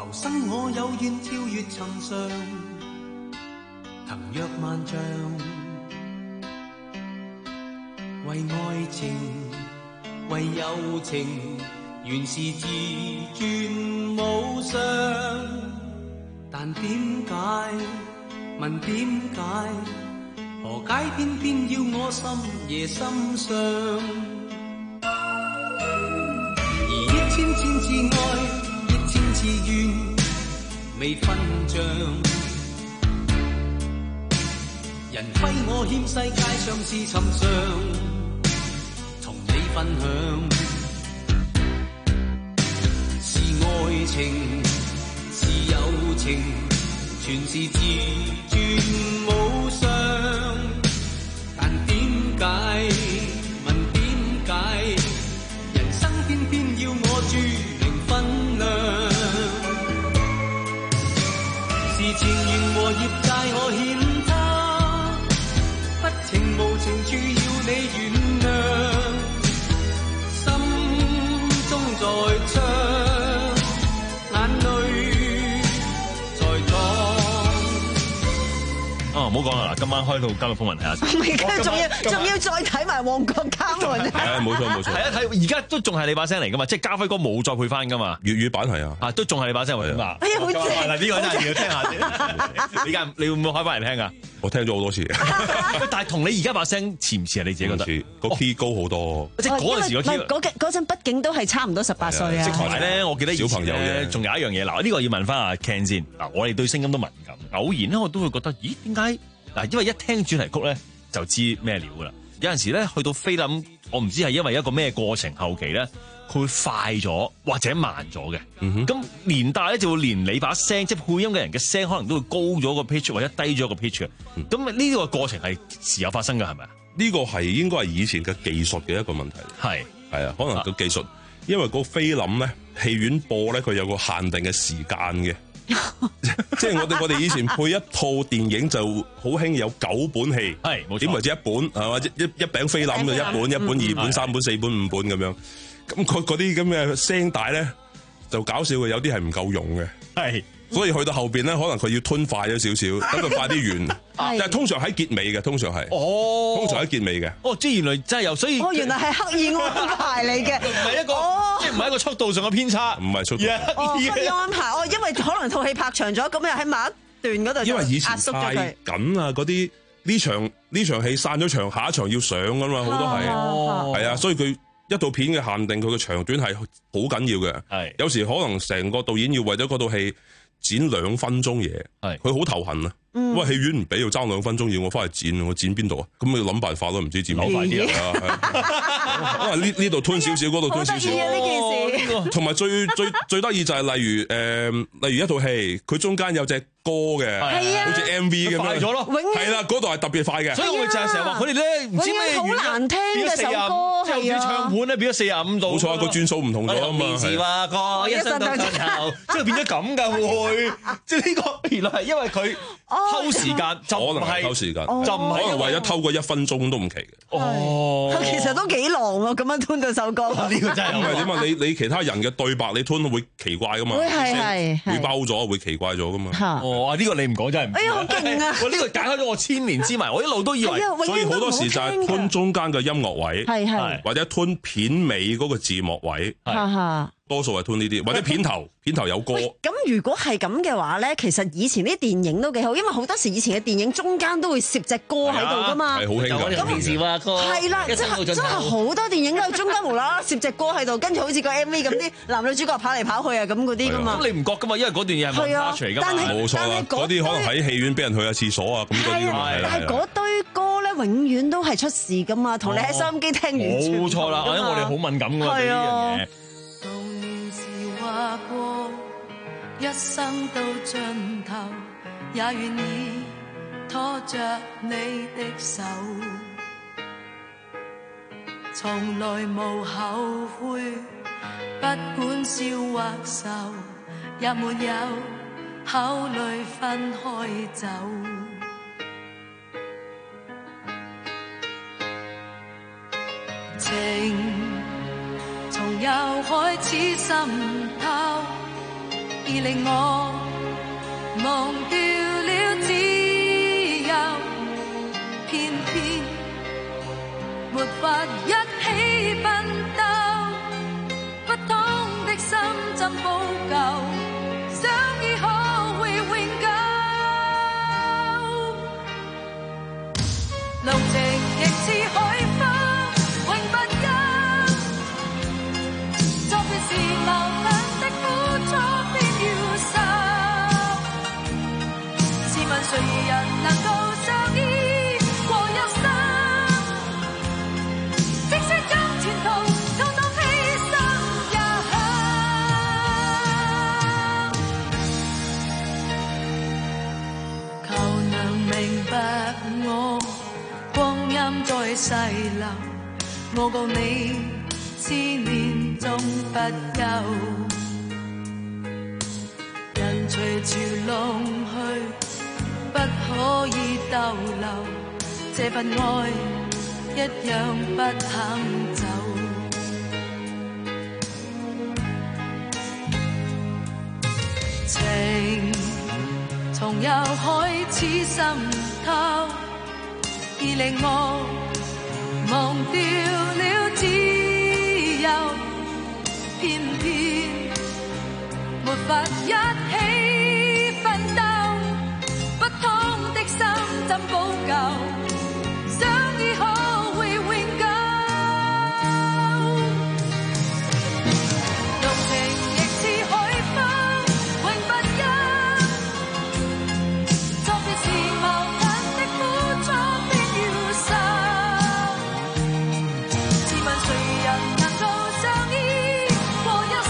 浮生我有願跳越尋常，騰躍萬丈，為愛情為友情，原是自尊無常。但點解問點解，何解偏偏要我深夜心傷？而億千千次愛，億千次怨，未分賬。人虧我欠世界上是尋常，同你分享。是愛情是友情，全是自尊無常。但點解問點解，人生偏偏要我注明分量。是前緣和業債我欠他，不情無情處要你原諒。心中在唱，眼淚在淌。 哦，唔好講啦！嗱，今晚開到今日風雲睇下先。 唔係，跟住仲要仲要再睇埋旺角卡門。 係啊，冇錯冇錯。 係啊，睇而家都仲係你把聲嚟噶嘛？即係家輝哥冇再配翻噶嘛？ 粵語版係啊， 啊都仲係你把聲嚟嘛？ 哎呀，好正！ 嗱，呢個真係要聽下先。你間你會唔會開翻嚟聽啊？ 我聽咗好多次。 但係同你而家把聲似唔似啊？你自己覺得？ 似個 key 高好多。 即係嗰陣時個 key。 嗰嗰陣畢竟都係差唔多十八歲啊。 同埋咧，我記得以前小朋友咧，仲有一樣嘢嗱，呢個要問翻阿 Ken 先嗱，我哋對聲音都敏感，偶然咧我都會覺得，咦點解？嗱，因為一聽主題曲咧就知咩料噶啦。有陣時咧去到菲林，我唔知係因為一個咩過程，後期咧佢會快咗或者慢咗嘅。咁、嗯、連帶咧就會連你把聲，即係配音嘅人嘅聲，可能都會高咗個 pitch 或者低咗個 pitch 嘅。咁呢個過程係時有發生嘅係咪啊？ 呢個係應該係以前嘅技術嘅一個問題。係係啊，可能個技術，因為個菲林咧戲院播咧佢有個限定嘅時間嘅。即係我哋我哋以前配一套電影就好興有九本戲，係冇錯，點為之一本係嘛？一一餅菲林就一本，一本二本三本四本五本咁樣。咁佢嗰啲咁嘅聲帶咧就搞笑嘅，有啲係唔夠用嘅，係。所以去到後邊咧，可能佢要吞快咗少少，等佢快啲完。但係通常喺結尾嘅，通常係哦， 通常喺結尾嘅。 哦，即係原來真係有，所以哦，原來係刻意安排嚟嘅， 唔係一個，即係唔係一個速度上嘅偏差， 唔係速度。 哦，刻意安排哦，因為可能套戲拍長咗，咁又喺某一段嗰度， 因為以前太緊啊，嗰啲呢場呢場戲散咗場，下一場要上㗎嘛，好多係係啊，所以佢。一套片嘅限定，佢嘅長短係好緊要嘅。係有時可能成個導演要為咗嗰套戲剪兩分鐘嘢，係佢好頭痕啊！ 嗯、 喂，戲院唔俾要爭兩分鐘，要我翻去剪，我剪邊度啊？咁要諗辦法咯，唔知剪好快啲啊！因為呢呢度吞少少，嗰度吞少少。 呢件事。 同埋最最最得意就係例如誒、呃，例如一套戲，佢中間有隻歌嘅，係啊，好似 M V 咁樣，快咗咯，係啦，嗰度係特別快嘅。 所以我咪就係成日話佢哋咧，唔知咩好難聽嘅首歌， 即係好似唱盤咧變咗四十五度。 冇錯啊，個轉數唔同咗啊嘛。 電視話過一生到盡頭，即係變咗咁㗎會，即係呢個原來係因為佢偷時間。就可能係偷時間， 就唔係可能為咗偷個一分鐘都唔奇嘅。 哦， 其實都幾狼喎，咁樣吞到首歌。 呢個真係唔係點啊？你你其他人嘅對白你吞會奇怪噶嘛？ 會係係會包咗，會奇怪咗噶嘛？ 哦，呢個你唔講真係唔。 哎呀，好勁啊！ 我呢個解開咗我千年之謎，我一路都以為。 所以好多時就係吞中間嘅音樂位， 係係， 或者吞片尾嗰個字幕位。多數係吞呢啲，或者片頭片頭有歌。 咁如果係咁嘅話咧，其實以前啲電影都幾好，因為好多時以前嘅電影中間都會攝隻歌喺度噶嘛。 係好興㗎。 咁電視話歌。 係啦，真係真係好多電影都係中間無啦啦攝隻歌喺度，跟住好似個 M V 咁，啲男女主角跑嚟跑去啊咁嗰啲噶嘛。 咁你唔覺噶嘛？因為嗰段嘢係冇拍出嚟㗎嘛。 冇錯啦，嗰啲可能喺戲院俾人去下廁所啊，咁嗰啲係但係嗰堆歌咧，永遠都係出事噶嘛，同你喺收音機聽完全冇錯啦，因為我哋好敏感㗎嘛對呢樣嘢。 話過一生到盡頭，也願意拖着你的手，從來無後悔，不管笑或愁，也沒有考慮分開走。情從又開始滲透， 已令我忘掉了自由，偏偏沒法一起奮鬥，不通的心針補救，想已可會永久，路程亦似海風永不休，作別時矛盾的苦楚偏要受，試問誰人能夠相依過一生，即使將前途統統犧牲也肯，求能明白我光陰在逝流，我告你思念終不休，人隨潮浪去，不可以逗留，這份愛一樣不肯走，情從又開始滲透，已令我忘掉了自由，偏偏沒法一起奮鬥，不通的心針補救，想已可會永久，路程亦似海風永不休，作別時矛盾的苦楚偏要受，試問誰人能夠相依過一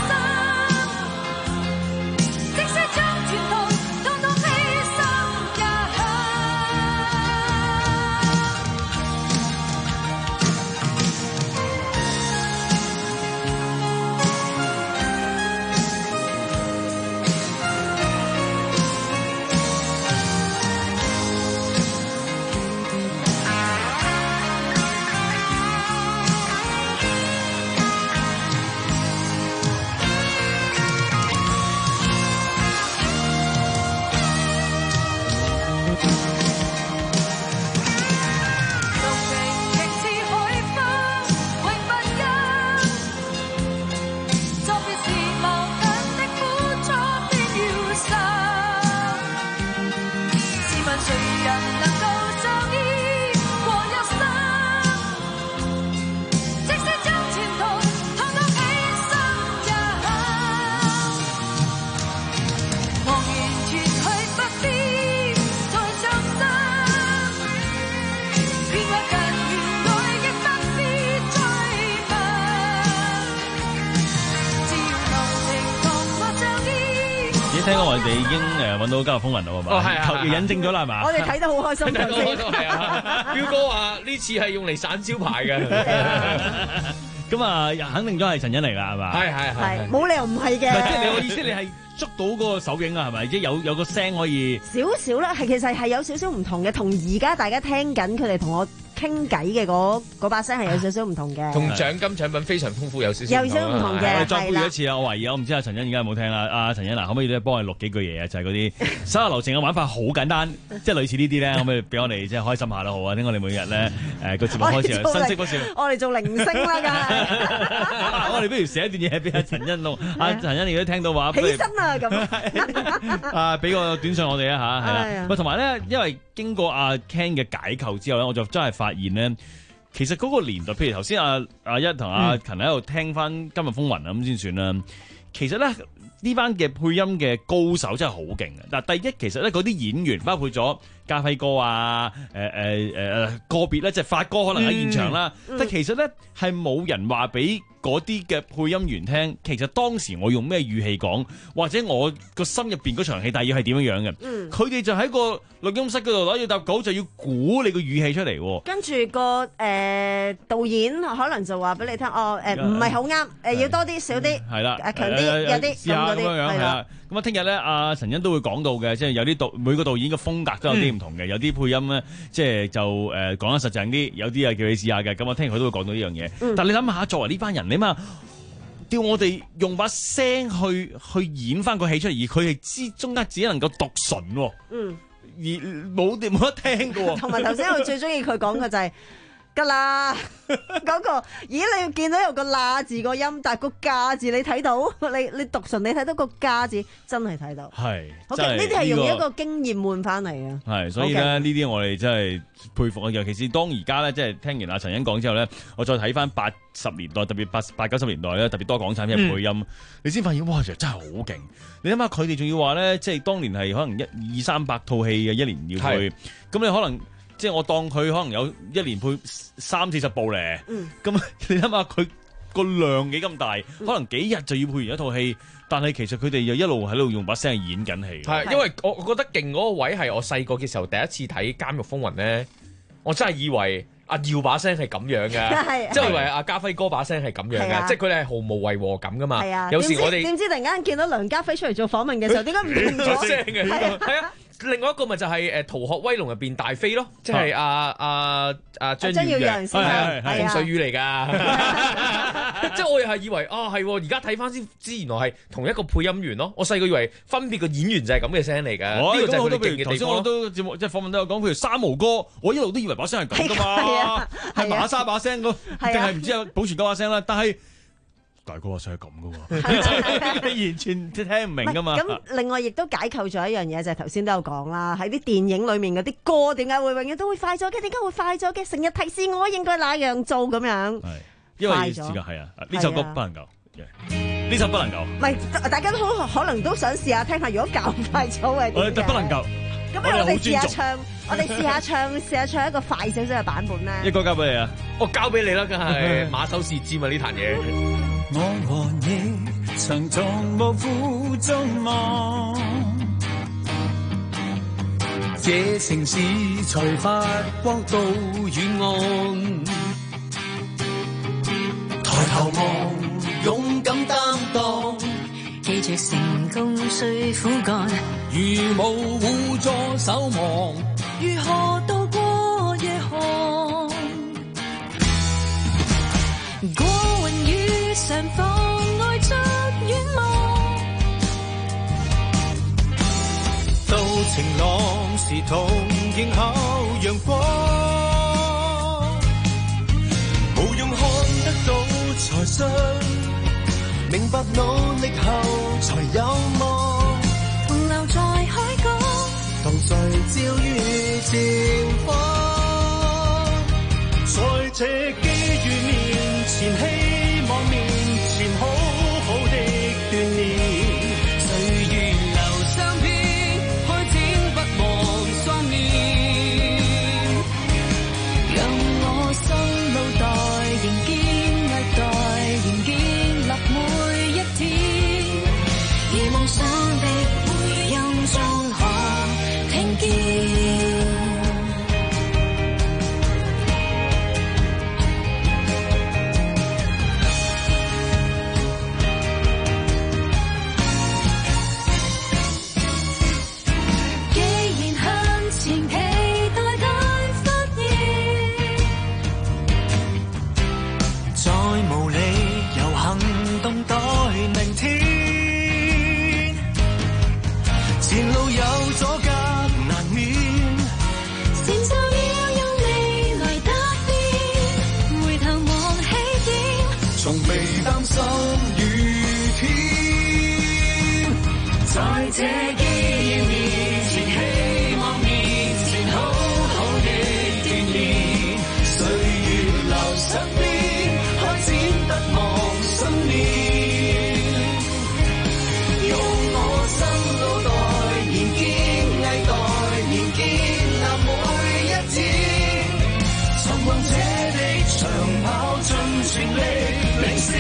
生，即使將前途統統犧牲也肯，路程亦似海風永不休，作別時矛盾的苦楚偏要受，試問誰人能夠相依過一生，即使將前途統統犧牲也肯，茫然脫去不必再傷心，偏屈近原來亦不必追問，只要濃情同我相依。 咦，聽講我哋已經誒揾到今日風雲啦，係嘛？ 哦係啊係啊求引證咗啦，係嘛？ 我哋睇得好開心，頭先係啊，彪哥話呢次係用嚟散招牌嘅， 咁啊，肯定咗係陳欣嚟啦，係嘛？ 係係係冇理由唔係唔係即係你嘅， 個意思，你係捉到嗰個手影啊，係咪？即係有有個聲可以。 少少啦，係其實係有少少唔同嘅，同而家大家聽緊佢哋同我傾偈嘅嗰嗰把聲係有少少唔同嘅， 同獎金獎品非常豐富，有少少有少少唔同嘅我哋再係啦背一次啊！我懷疑我唔知阿陳欣而家有冇聽啦。阿陳欣嗱，可唔可以咧幫我錄幾句嘢啊？就係嗰啲手下留情嘅玩法好簡單，即係類似呢啲咧，可唔可以俾我哋即係開心下都好啊？聽我哋每日咧誒個節目開始我哋做新式不少。 我哋做鈴聲啦，梗係我哋不如寫一段嘢俾阿陳欣咯。阿陳欣如果聽到話，不如起身啊咁。 啊，俾個短信我哋啊嚇，係係啊啦。喂，同埋咧，因為經過阿 Ken 嘅解構之後咧，我就真係發現咧，其實嗰個年代，譬如頭先阿阿一同阿勤喺度聽翻今日風雲啊咁先算啦。其實咧呢班嘅配音嘅高手真係好勁嘅。嗱，第一其實咧嗰啲演員包括咗家輝哥啊，誒誒誒個別咧即係發哥可能喺現場啦， 嗯嗯但其實咧係冇人話俾嗰啲嘅配音員聽，其實當時我用咩語氣講，或者我個心入邊嗰場戲大約係點樣樣嘅。 嗯佢哋就喺個錄音室嗰度攞住沓稿，就要估你個語氣出嚟喎。 跟住個誒導演可能就話俾你聽，哦誒唔係好啱，誒要多啲少啲， 係啦， 誒強啲有啲試下咁樣樣係啦。咁啊，聽日咧，阿陳欣都會講到嘅，即係有啲導每個導演嘅風格都有啲唔同嘅，有啲配音咧，即係就誒講得實淨啲，有啲啊叫你試下嘅。咁我聽日佢都會講到呢樣嘢。但係你諗下，作為呢班人，你嘛叫我哋用把聲去去演翻個戲出嚟，而佢係之中間只能夠讀唇喎。嗯，而冇冇得聽嘅喎。同埋頭先我最中意佢講嘅就係、是。噶啦，嗰個，咦？你見到有個啦字個音，但係個架字你睇到，你你讀唇你睇到個架字，真係睇到。係，好嘅，呢啲係用一個經驗換翻嚟嘅。係，所以咧呢啲我哋真係佩服啊！尤其是當而家咧，即係聽完阿陳欣講之後咧，我再睇翻八十年代，特別八八九十年代咧，特別多港產片配音，嗯、你先發現哇，其實真係好勁！你諗下佢哋仲要話咧，即係當年係可能一二三百套戲嘅一年要配，咁你可能。即係我當佢可能有一年配三四十部咧，咁、嗯、你諗下佢個量幾咁大，嗯、可能幾日就要配完一套戲，但係其實佢哋又一路喺度用把聲演緊戲。係，因為我我覺得勁嗰個位係我細個嘅時候第一次睇《監獄風雲》咧，我真係以為阿耀把聲係咁樣嘅，即係以為阿家輝哥把聲係咁樣嘅，即係佢哋係毫無違和感噶嘛。有時我哋點知突然間見到梁家輝出嚟做訪問嘅時候，點解唔同咗聲嘅？係啊。另外一個咪就係誒《逃學威龍》入邊大飛咯，即係阿阿阿張耀揚，係係係洪水雨嚟㗎。即係我又係以為啊係，而家睇翻先知原來係同一個配音員咯。我細個以為分別個演員就係咁嘅聲嚟㗎。呢個就係佢哋勁嘅地方。頭先我都節目即係訪問都有講，譬如三毛哥，我一路都以為把聲係咁㗎嘛，係馬莎把聲咯，定係唔知有保全嗰把聲啦，但係。大哥話聲係咁噶喎，你完全聽唔明噶嘛？咁另外亦都解構咗一樣嘢，就係頭先都有講啦，喺啲電影裏面嗰啲歌點解會永遠都會快咗嘅？點解會快咗嘅？成日提示我應該那樣做咁樣。係，因為時間係啊，呢首歌不能夠，呢首不能夠。唔係，大家都好可能都想試下聽下，如果較快咗係點嘅？不能夠。咁我哋試下唱，我哋試下唱，試下唱一個快少少嘅版本咧。一個交俾你啊，我交俾你啦，梗係馬首是瞻啊呢壇嘢。 我和你曾從無負眾望，這城市才發光到遠岸。抬頭望，勇敢擔當，記住成功需苦幹。如無互助守望，如何渡過夜寒？過雲雨上妨礙着遠望，到晴朗時同迎候陽光，無用看得到才信，明白努力後才有望，同留在海角，同聚焦於前方。在這機遇面前，希望面前好好的鍛鍊，歲月留相片，開展不忘雙面，讓我心路待仍堅毅待仍建立每一天，而夢想的回音中可聽見。前路有阻隔難免，承受了有未來得變，回頭望起點，從未擔心雨天。在這機遇面前，希望面前好好的鍛鍊，歲月留身邊，開展不忘信念。全力領先，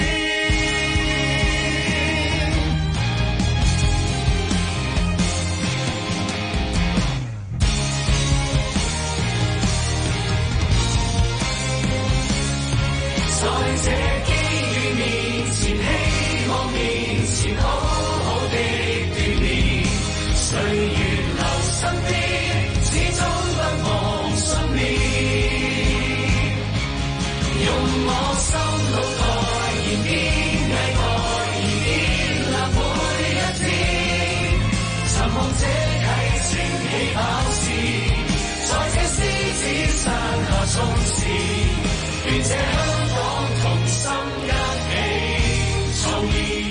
這香港同心一起創意。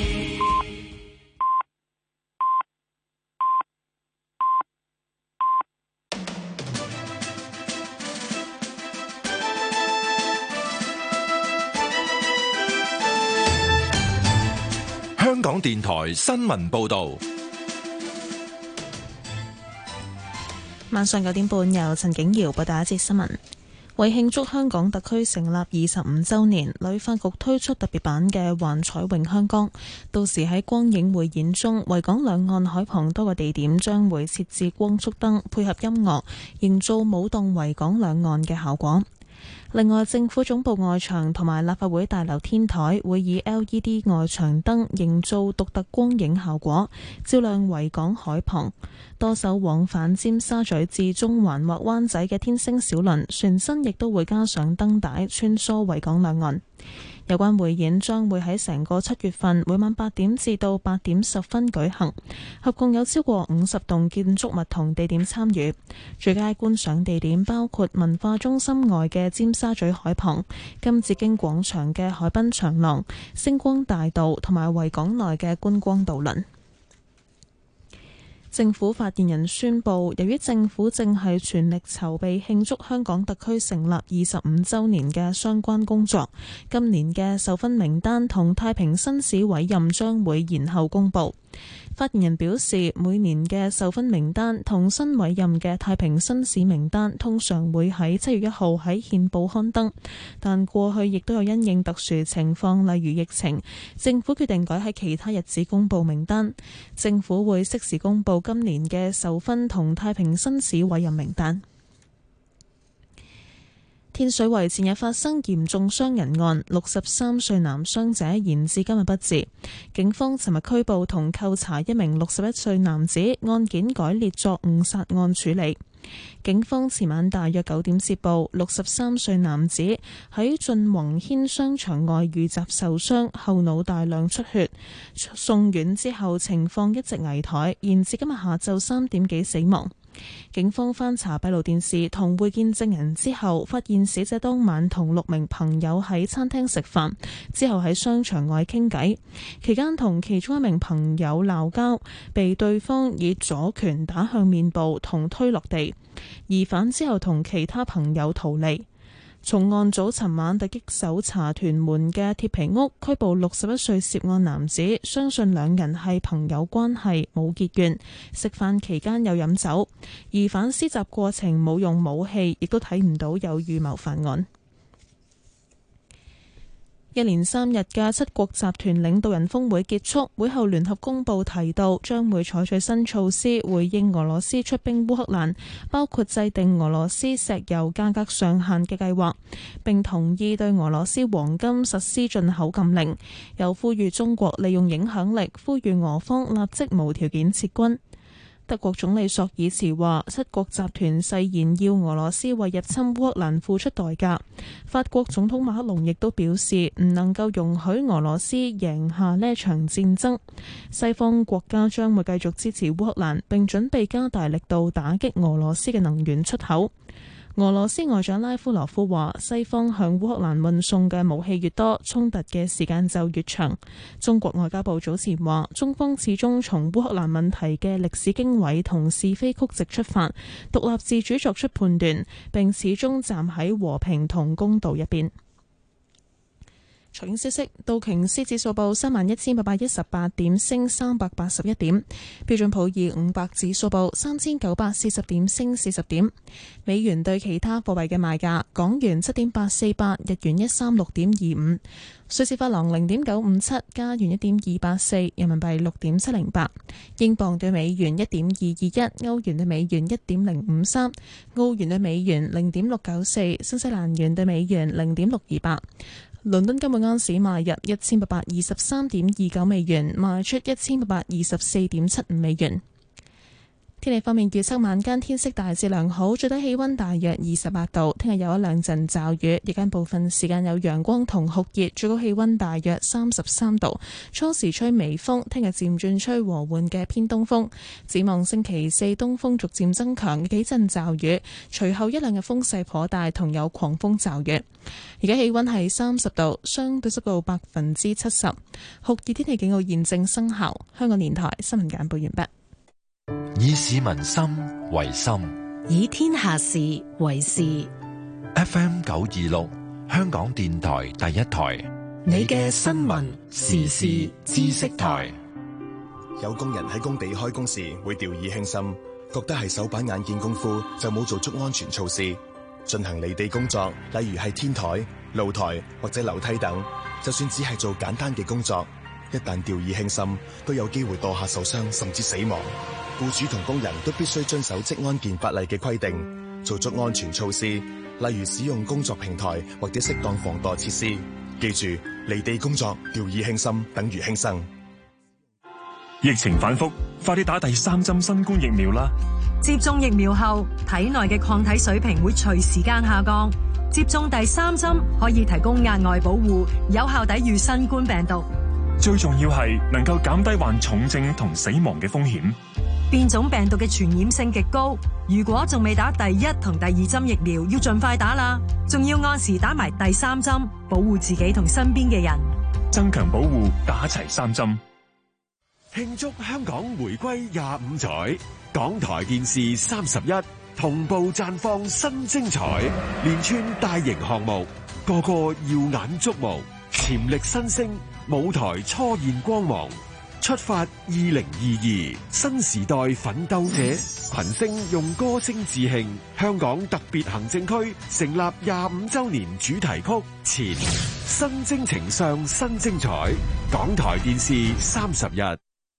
香港電台新聞報導。 晚上九點半，由陳景瑤報道一節新聞。為慶祝香港特區成立二十五週年，旅發局推出特別版嘅幻彩詠香江，到時喺光影匯演中，維港兩岸海旁多個地點將會設置光束燈，配合音樂，營造舞動維港兩岸嘅效果。另外，政府總部外牆同埋立法會大樓天台會以 L E D 外牆燈營造獨特光影效果，照亮維港海旁。多艘往返尖沙咀至中環或灣仔嘅天星小輪船身亦都會加上燈帶，穿梭維港兩岸。有關匯演將會喺成個七月份每晚八點至到八點十分舉行，合共有超過五十棟建築物同地點參與。最佳觀賞地點包括文化中心外嘅尖沙咀海旁、金紫荊廣場嘅海濱長廊、星光大道同埋維港內嘅觀光渡輪。政府發言人宣布，由於政府正係全力籌備慶祝香港特區成立二十五週年嘅相關工作，今年嘅授勳名單同太平紳士委任將會延後公佈。發言人表示，每年嘅授勳名單同新委任嘅太平紳士名單通常會喺七月一號喺憲報刊登，但過去亦都有因應特殊情況，例如疫情，政府決定改喺其他日子公佈名單。政府會適時公佈今年嘅授勳同太平紳士委任名單。天水圍前日發生嚴重傷人案，六十三歲男傷者延至今日不治。警方尋日拘捕同扣查一名六十一歲男子，案件改列作誤殺案處理。警方前晚大約九點接報，六十三歲男子喺俊宏軒商場外遇襲受傷，後腦大量出血，送院之後情況一直危殆，延至今日下晝三點幾死亡。警方翻查閉路電視同會見證人之後，發現死者當晚同六名朋友喺餐廳食飯，之後喺商場外傾偈，期間同其中一名朋友鬧交，被對方以左拳打向面部同推落地，疑犯之後同其他朋友逃離。重案組尋晚突擊搜查屯門嘅鐵皮屋，拘捕六十一歲涉案男子，相信兩人係朋友關係，冇結怨，食飯期間有飲酒。疑犯施襲過程冇用武器，亦都睇唔到有預謀犯案。一連三日嘅七國集團領導人峰會結束，會後聯合公報提到將會採取新措施回應俄羅斯出兵烏克蘭，包括制定俄羅斯石油價格上限嘅計劃，並同意對俄羅斯黃金實施進口禁令，又呼籲中國利用影響力，呼籲俄方立即無條件撤軍。德國總理朔爾茨話，七國集團誓言要俄羅斯為入侵烏克蘭付出代價。法國總統馬克龍亦都表示唔能夠容許俄羅斯贏下呢場戰爭。西方國家將會繼續支持烏克蘭，並準備加大力度打擊俄羅斯嘅能源出口。俄羅斯外長拉夫羅夫話，西方向烏克蘭運送嘅武器越多，衝突嘅時間就越長。中國外交部早前話，中方始終從烏克蘭問題嘅歷史經緯同是非曲直出發，獨立自主作出判斷，並始終站喺和平同公道一邊。財經消息，道瓊斯指數報三萬一千八百一十八點，升三百八十一點；標準普爾五百指數報三千九百四十點，升四十點。美元對其他貨幣嘅賣價：港元七點八四八，日元一三六點二五，瑞士法郎零點九五七，加元一點二八四，人民幣六點七零八，英鎊對美元一點二二一，歐元對美元一點零五三，澳元對美元零點六九四，新西蘭元對美元零點六二八。倫敦金每盎司賣入一千八百二十三點二九美元，賣出一千八百二十四點七五美元。 天氣方面預測晚間天色大致良好，最低氣溫大約二十八度。聽日有一兩陣驟雨，日間部分時間有陽光同酷熱，最高氣溫大約三十三度。初時吹微風，聽日漸轉吹和緩嘅偏東風。展望星期四東風逐漸增強，幾陣驟雨，隨後一兩日風勢頗大，同有狂風驟雨。而家氣溫係三十度，相對濕度百分之七十，酷熱天氣警告現正生效。香港電台新聞簡報完畢。 以市民心為心， 以天下事為事。 F M 九二六，香港電台第一台， 你嘅新聞時事知識台。 有工人喺工地開工時會掉以輕心，覺得係手板眼見功夫，就冇做足安全措施。進行離地工作，例如係天台、露台或者樓梯等，就算只係做簡單嘅工作，一旦掉以輕心，都有機會墮下受傷甚至死亡。僱主同工人都必須遵守職安健法例嘅規定，做足安全措施，例如使用工作平台或者適當防墮設施。記住，離地工作掉以輕心等於輕生。 疫情反覆，快啲打第三針新冠疫苗啦！ 接種疫苗後，體內嘅抗體水平會隨時間下降。接種第三針可以提供額外保護，有效抵禦新冠病毒。 最重要係能夠減低患重症同死亡嘅風險。 變種病毒嘅傳染性極高，如果仲未打第一同第二針疫苗，要盡快打啦。仲要按時打埋第三針，保護自己同身邊嘅人。 增強保護，打齊三針。 慶祝香港回歸廿五載，港台電視三十一同步綻放新精彩，連串大型項目，個個耀眼觸目，潛力新星，舞台初現光芒。出發二零二二，新時代奮鬥者，群星用歌聲致慶香港特別行政區成立廿五週年主題曲前，新征程上新精彩。港台電視三十一。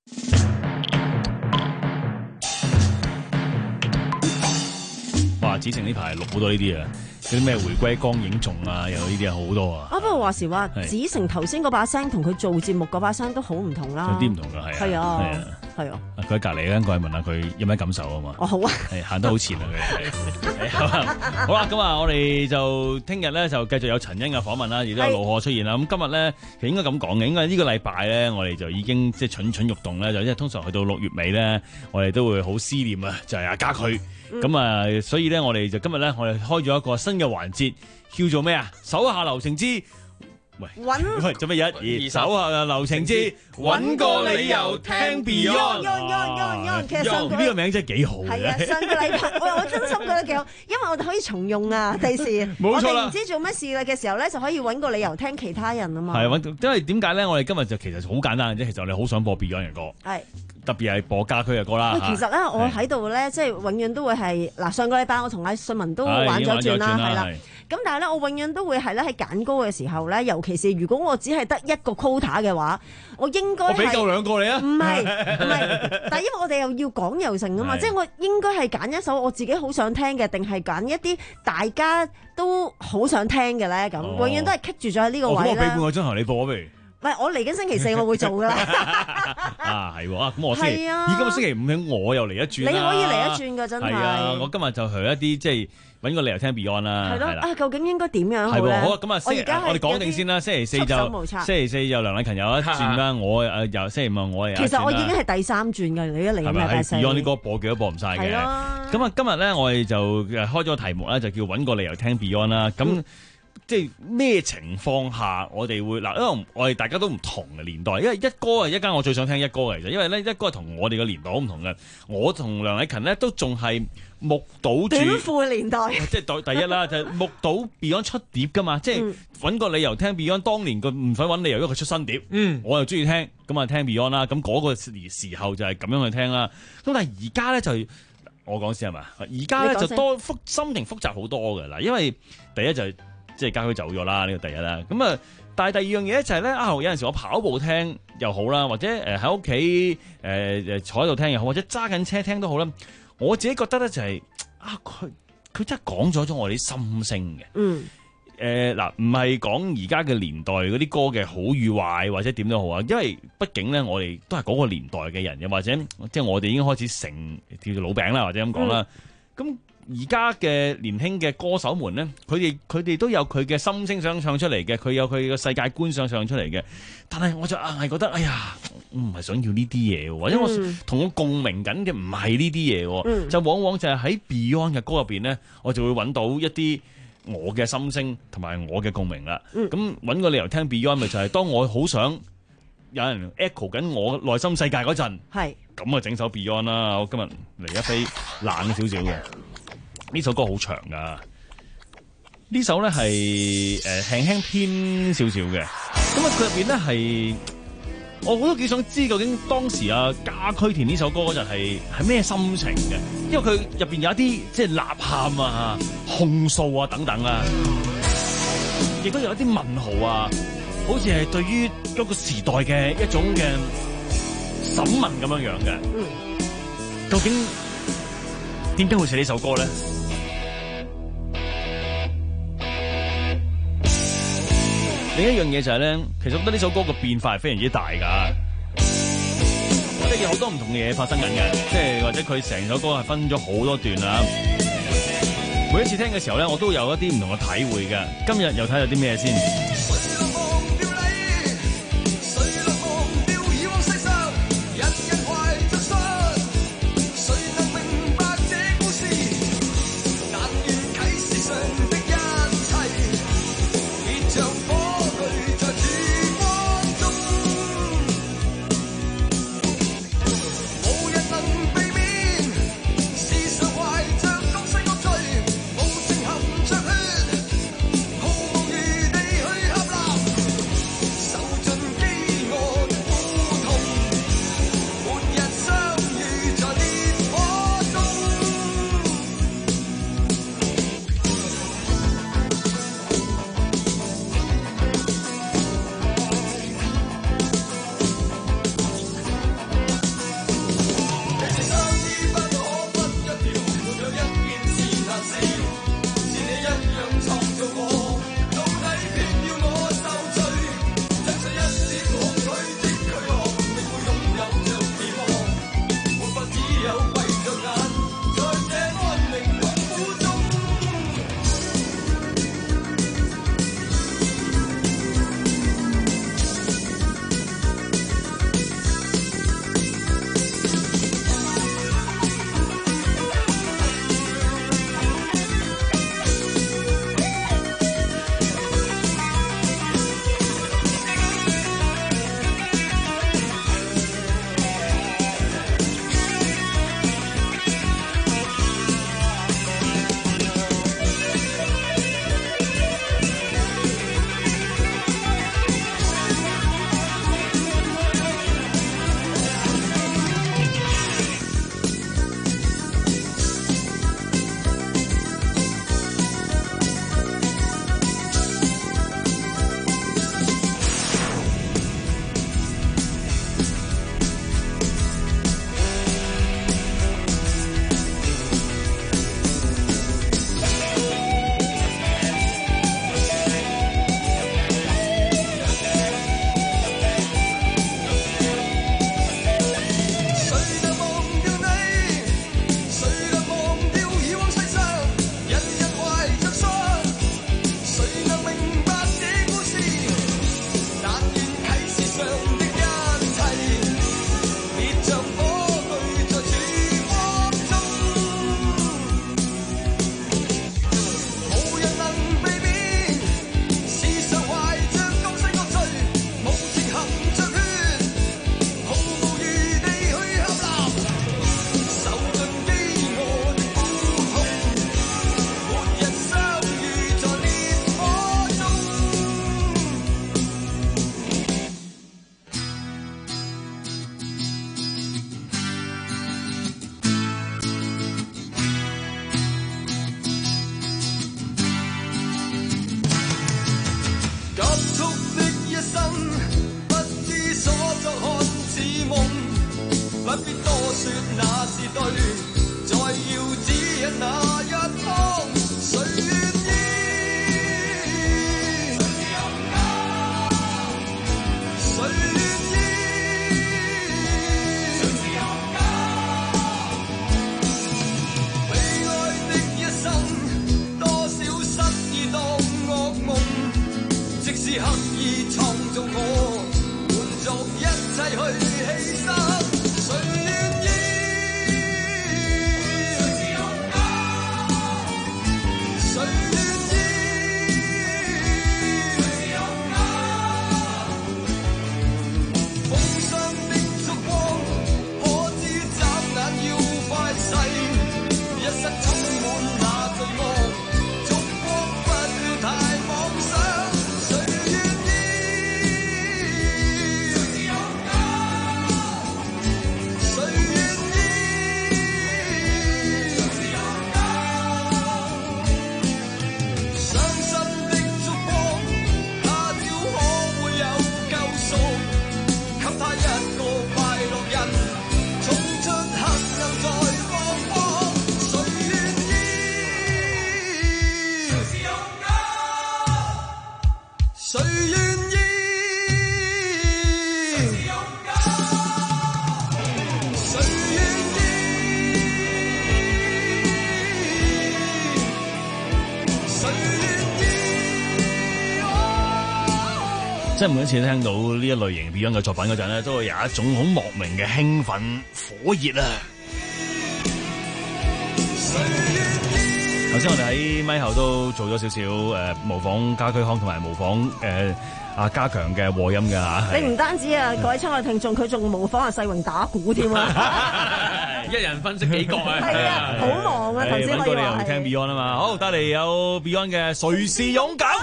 哇！子晴呢排錄好多呢啲啊，嗰啲咩回歸光影頌啊，又呢啲啊好多啊。 啊，不過話時話，子晴頭先嗰把聲同佢做節目嗰把聲都好唔同啦。 有啲唔同噶，係啊， 係啊， 係啊， 係啊。 佢喺隔離咧，過去問下佢有咩感受啊嘛。 哦，好啊。 係行得好前啊佢。好啦，咁啊，我哋就聽日咧就繼續有陳欣嘅訪問啦，亦都有盧賀出現啦。咁今日咧其實應該咁講嘅，應該呢個禮拜咧，我哋就已經即係蠢蠢欲動咧，就因為通常去到六月尾咧，我哋都會好思念啊，就係阿家駒。咁啊、嗯，所以咧，我哋就今日咧，我哋開咗一個新嘅環節，叫做咩啊？手下留情之喂，喂，做咩一二手下留情之揾個理由聽 Beyond。 其實上呢個名真係幾好嘅。 係啊，上個禮拜我我真心覺得幾好，因為我哋可以重用啊，第時冇錯啦。 我哋唔知做乜事啦嘅時候咧，就可以揾個理由聽其他人啊嘛。 係揾，因為點解咧？我哋今日就其實好簡單嘅啫，其實我哋好想播 Beyond 嘅歌。係。特別係播家駒嘅歌啦。 喂，其實咧，我喺度咧，即係永遠都會係嗱，上個禮拜我同阿信文都玩咗轉啦，係啦。咁但係咧，我永遠都會係咧喺揀歌嘅時候咧，尤其是如果我只係得一個 quota 嘅話，我應該係我俾夠兩個你啊？ 唔係唔係，但係因為我哋又要講又成啊嘛，即係我應該係揀一首我自己好想聽嘅，定係揀一啲大家都好想聽嘅咧？咁永遠都係棘住咗喺呢個位咧。 我俾半個鐘頭你播不如？ 唔係，我嚟緊星期四我會做噶啦。 啊，係喎，啊，咁我星期，而今日星期五我又嚟一轉啦。你可以嚟一轉㗎，真係。係啊，我今日就去一啲即係揾個理由聽 Beyond 啦。係咯，啊，究竟應該點樣好咧？好啊，咁啊，星期我哋講定先啦。星期四就星期四就梁禮勤有一轉啦，我誒又星期五我又。其實我已經係第三轉㗎，你一嚟咁禮拜四。Beyond 啲歌播幾都播唔晒嘅。係咯。咁啊，今日咧我哋就開咗個題目咧，就叫揾個理由聽 Beyond 啦。咁即係咩情況下我哋會嗱？因為我哋大家都唔同嘅年代，因為一哥係一間我最想聽一哥嚟嘅，因為咧一哥係同我哋嘅年代好唔同嘅。我同梁禮勤咧都仲係目睹住短褲年代，即係第一啦，就係、目睹 Beyond 出碟噶嘛，即係揾個理由聽 Beyond。當年佢唔使揾理由，因為佢出新碟，嗯，我又中意聽，咁啊聽 Beyond 啦。咁嗰個時時候就係咁樣去聽啦。咁但係而家咧就我講先係嘛？而家咧就多複心情複雜好多嘅嗱，因為第一就係。即係家駒走咗啦，呢個第一啦。咁啊，但係第二樣嘢就係咧，啊有陣時我跑步聽又好啦，或者誒喺屋企誒誒坐喺度聽又好，或者揸緊車聽都好啦。我自己覺得咧就係、是、啊，佢佢真係講咗咗我哋啲心聲嘅。嗯。誒、 誒嗱，唔係講而家嘅年代嗰啲歌嘅好與壞或者點都好啊，因為畢竟咧我哋都係嗰個年代嘅人，又或者即係我哋已經開始成叫做老餅啦，或者咁講啦。咁而家嘅年輕嘅歌手們咧，佢哋佢哋都有佢嘅心聲想唱出嚟嘅，佢有佢嘅世界觀想唱出嚟嘅。但係我就硬係覺得，哎呀，我唔係想要呢啲嘢，或者我同我共鳴緊嘅唔係呢啲嘢，嗯、就往往就係喺 Beyond 嘅歌入邊咧，我就會揾到一啲我嘅心聲同埋我嘅共鳴啦。咁揾、嗯、個理由聽 Beyond 咪就係當我好想有人 echo 緊我內心世界嗰陣，係咁啊整首 Beyond 啦。我今日嚟一飛冷少少嘅。呢首歌好長噶，呢首咧係誒輕輕偏少少嘅，咁啊佢入邊咧係，我都幾想知究竟當時啊家駒填呢首歌嗰陣係係咩心情嘅，因為佢入邊有一啲即係吶喊啊、控訴啊等等啊，亦都有一啲問號啊，好似係對於嗰個時代嘅一種嘅審問咁樣樣嘅。究竟點解會寫呢首歌咧？另一樣嘢就係咧，其實我覺得呢首歌嘅變化係非常之大㗎，即係有好多唔同嘅嘢發生緊嘅，即係或者佢成首歌係分咗好多段啦。每一次聽嘅時候咧，我都有一啲唔同嘅體會嘅。今日又睇下啲咩先？ 即係每一次聽到呢一類型 Beyond 嘅作品嗰陣咧，都會有一種好莫名嘅興奮火熱啊！頭先我哋喺咪後都做咗少少誒模仿家駒康同埋模仿誒阿家強嘅和音嘅嚇。 你唔單止啊，各位親愛聽眾，佢仲模仿阿世榮打鼓添啊！ 一人分析幾個啊！ 係啊，好忙啊！頭先揾到你又聽 Beyond 啊嘛，好得嚟有 Beyond 嘅誰是勇敢。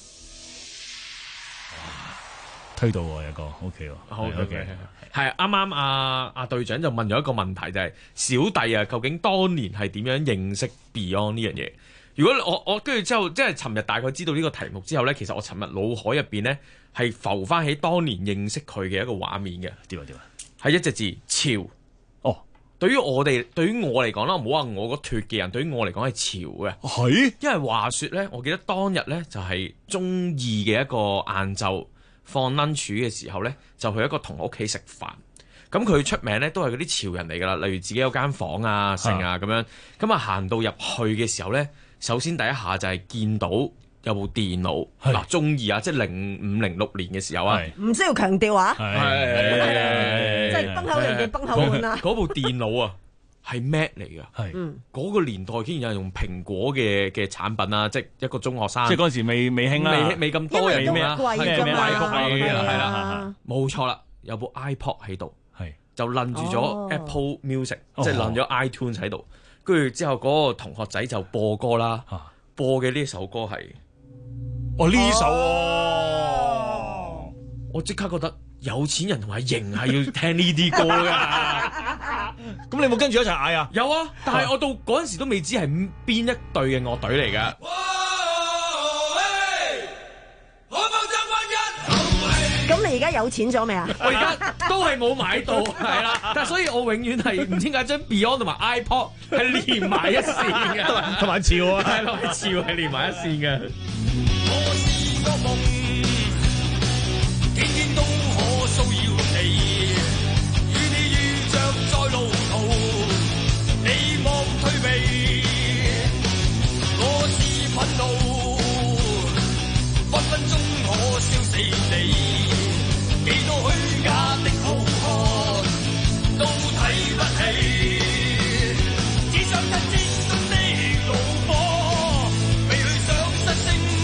推到喎有個 OK 喎， 好 OK 係啱啱阿阿隊長就問咗一個問題，就係、是、小弟啊，究竟當年係點樣認識 Beyond 呢樣嘢？如果我我跟住之後，即係尋日大概知道呢個題目之後咧，其實我尋日腦海入邊咧係浮翻起當年認識佢嘅一個畫面嘅。 點啊點啊？ 係一隻字潮。 哦， 對於我哋，對於我嚟講啦，唔好話我個脱嘅人，對於我嚟講係潮嘅。 係， 因為話說咧，我記得當日咧就係中二嘅一個晏晝。放 lunch 嘅時候咧，就去一個同學屋企食飯。咁佢出名咧，都係嗰啲潮人嚟㗎啦。例如自己有間房啊、剩啊咁樣。咁啊行到入去嘅時候咧，首先第一下就係見到有部電腦。嗱，中二啊，即係零五零六年嘅時候啊。 唔需要強調啊。 係。 即係崩口人嘅崩口碗啊。 嗰部電腦啊，係 Mac 嚟㗎。係。嗰個年代竟然有人用蘋果嘅嘅產品啊，即係一個中學生。 即係嗰陣時未未興啦， 未未咁多人用啦， 貴㗎嘛。 係啦，冇錯啦，有部 iPod 喺度，係就撚住咗 Apple Music，即係撚咗 iTunes 喺度。跟住之後嗰個同學仔就播歌啦，播嘅呢首歌係， 哦呢首， 我即刻覺得有錢人同埋型係要聽呢啲歌㗎。 咁你有冇跟住一齊嗌啊？ 有啊，但係我到嗰陣時都未知係邊一隊嘅樂隊嚟㗎。 咁你而家有錢咗未啊？ 我而家都係冇買到，係啦。但係所以我永遠係唔知點解將 Beyond 同埋 iPod 係連埋一線嘅， 同埋潮啊， 係咯，潮係連埋一線嘅。 我是個夢，天天都可騷擾你，與你遇着在路途，你莫退避。我是憤怒，分分鐘可燒死你。幾多虛假的好看，都睇不起。只想一支新的怒火，未去想失聲。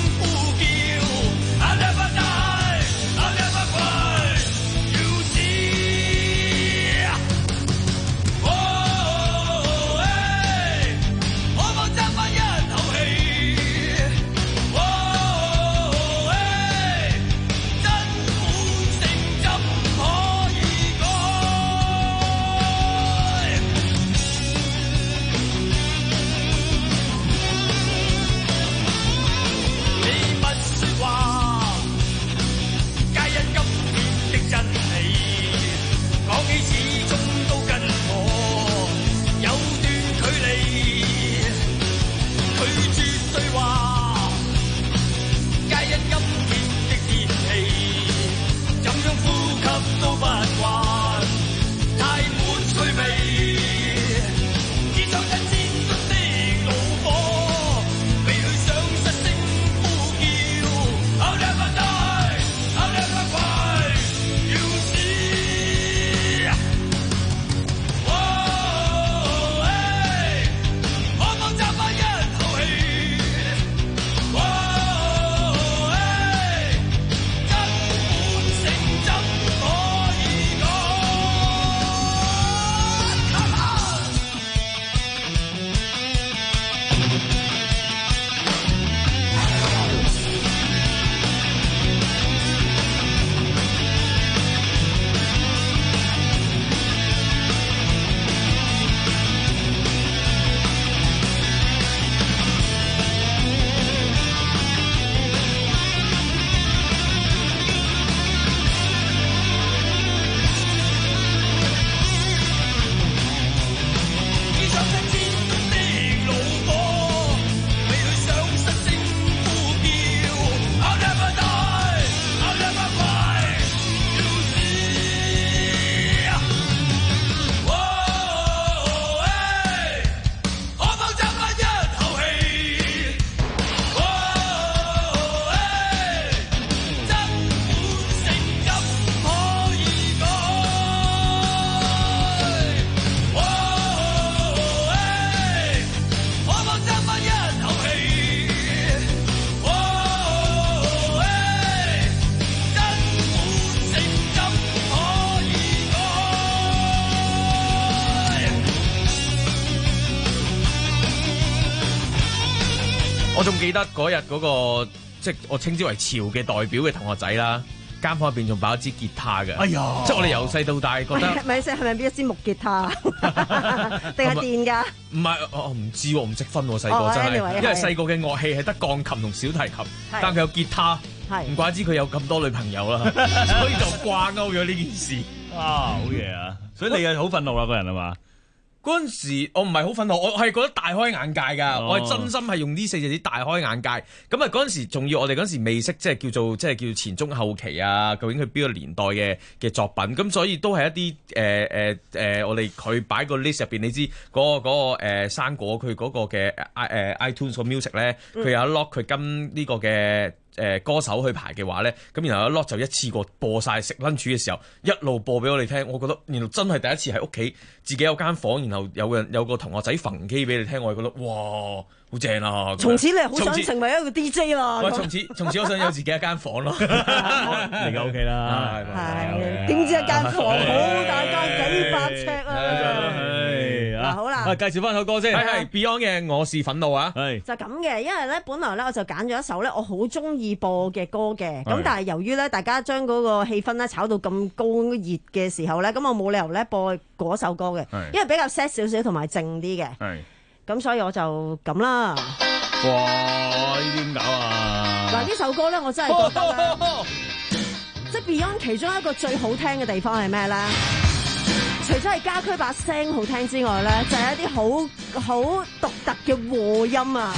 我仲記得嗰日嗰個即係我稱之為潮嘅代表嘅同學仔啦，間房入邊仲擺一支吉他嘅。哎呀！即係我哋由細到大覺得， 咪先係咪邊一支木吉他定係電㗎？ 唔係，我唔知喎，唔識分喎細個真係，因為細個嘅樂器係得鋼琴同小提琴，但佢有吉他，唔怪之佢有咁多女朋友啦，所以就掛鈎咗呢件事。 啊，好嘢啊！所以你係好憤怒啦，個人係嘛？ 嗰陣時我唔係好憤怒，我係覺得大開眼界㗎， 哦、 我係真心係用呢四隻字大開眼界。咁啊嗰陣時仲要我哋嗰陣時未識，即係叫做即係叫前中後期啊，究竟佢邊個年代嘅嘅作品？咁所以都係一啲誒誒誒，我哋佢擺個 list 入邊，你知嗰、嗰個嗰、嗰個誒生、呃、果佢嗰個嘅誒 iTunes 個 music 咧，佢有一 lock 佢跟呢個嘅。誒歌手去排嘅話咧，咁然後一 lock 就一次過播晒食 lunch 嘅時候，一路播俾我哋聽。我覺得原來真係第一次喺屋企自己有間房，然後有個人有個同學仔焚機俾你聽，我係覺得哇好正啊！ 從此你係好想成為一個 D J 啦。 喂，從此從此我想有自己一間房咯。 而家 OK 啦， 係點知一間房好大間幾百尺啊！嗱好啦， 介紹翻首歌先， 係係 Beyond 嘅《我是憤怒》啊，係就咁嘅，因為咧本來咧我就揀咗一首咧我好中意播嘅歌嘅，咁但係由於咧大家將嗰個氣氛咧炒到咁高熱嘅時候咧，咁我冇理由咧播嗰首歌嘅，因為比較 sad 少少同埋靜啲嘅，咁所以我就咁啦。 哇！呢啲點搞啊？ 嗱呢首歌咧我真係覺得咧，即係 Beyond 其中一個最好聽嘅地方係咩咧？除咗係家駒把聲好聽之外咧，就係、是、一啲好好獨特嘅和音啊，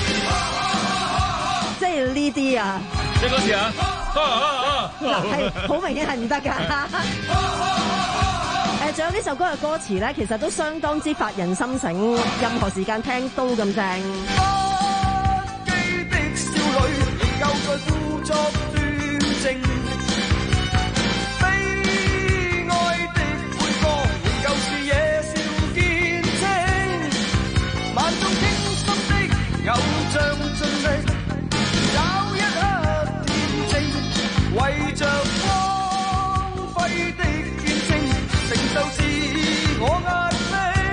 即係呢啲啊。 即係嗰時啊， 係好明顯係唔得㗎。誒，仲有呢首歌嘅歌詞咧，其實都相當之發人心醒，任何時間聽都咁正。不羈的少女，仍舊在故作端正。 偶像盡力找一刻恬靜，為着光輝的見證，承受自我壓力。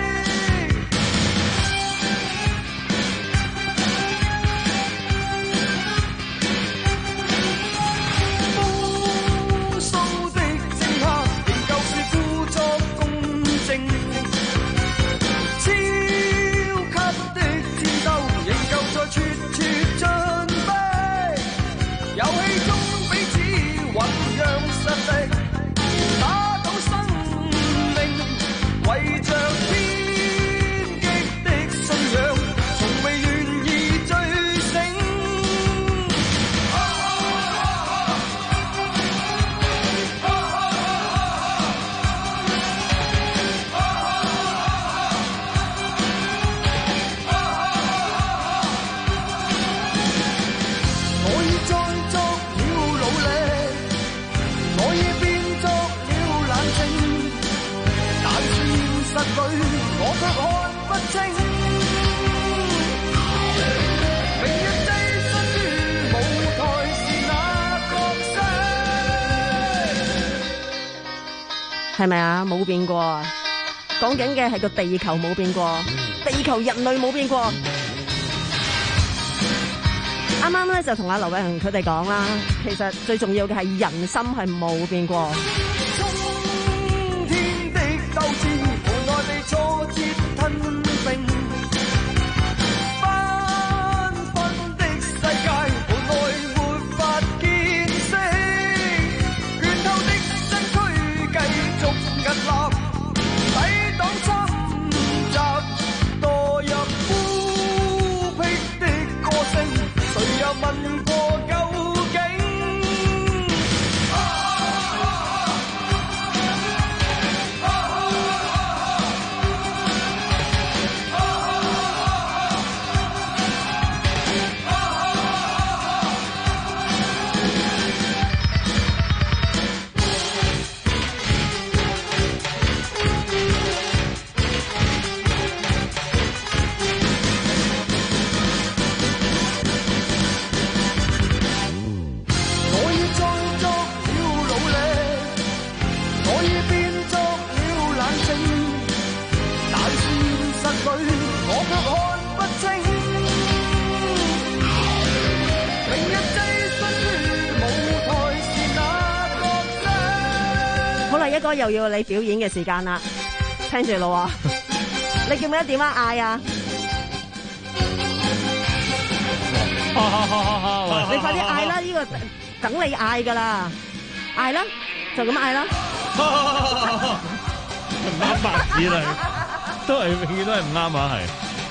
風騷的政客，仍舊是故作公正。處處進逼，遊戲中彼此醖釀實力，打倒生命，為着偏激的信仰，從未願意醉醒。我卻看不清，明日躋身於舞台是那角色，係咪啊？冇變過，講緊嘅係個地球冇變過，地球人類冇變過。啱啱咧就同阿劉偉恒佢哋講啦，其實最重要嘅係人心係冇變過。衝天的鬥志，無奈地挫折吞並，繽紛的世界，無奈沒法見識，拳頭的身軀繼續屹立，抵擋侵襲，墮入孤僻的個性，誰又問過究竟？ 一哥又要你表演嘅時間啦，聽住咯，你記唔記得點樣嗌啊？你快啲嗌啦！呢、這個等你嗌噶啦，嗌啦，就咁嗌啦。 唔啱白紙啦，都係永遠都係唔啱啊！係。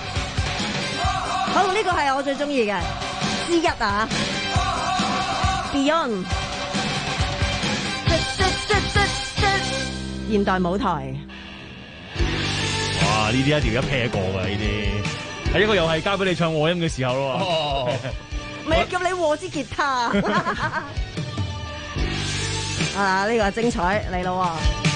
好，呢、這個係我最中意嘅之一啊 ！Beyond 現代舞台。 哇！呢啲一定要一 pair 過㗎，呢啲係一個又係交俾你唱和音嘅時候咯。哦， 唔係叫你和支吉他。啊！呢、這個精彩嚟咯。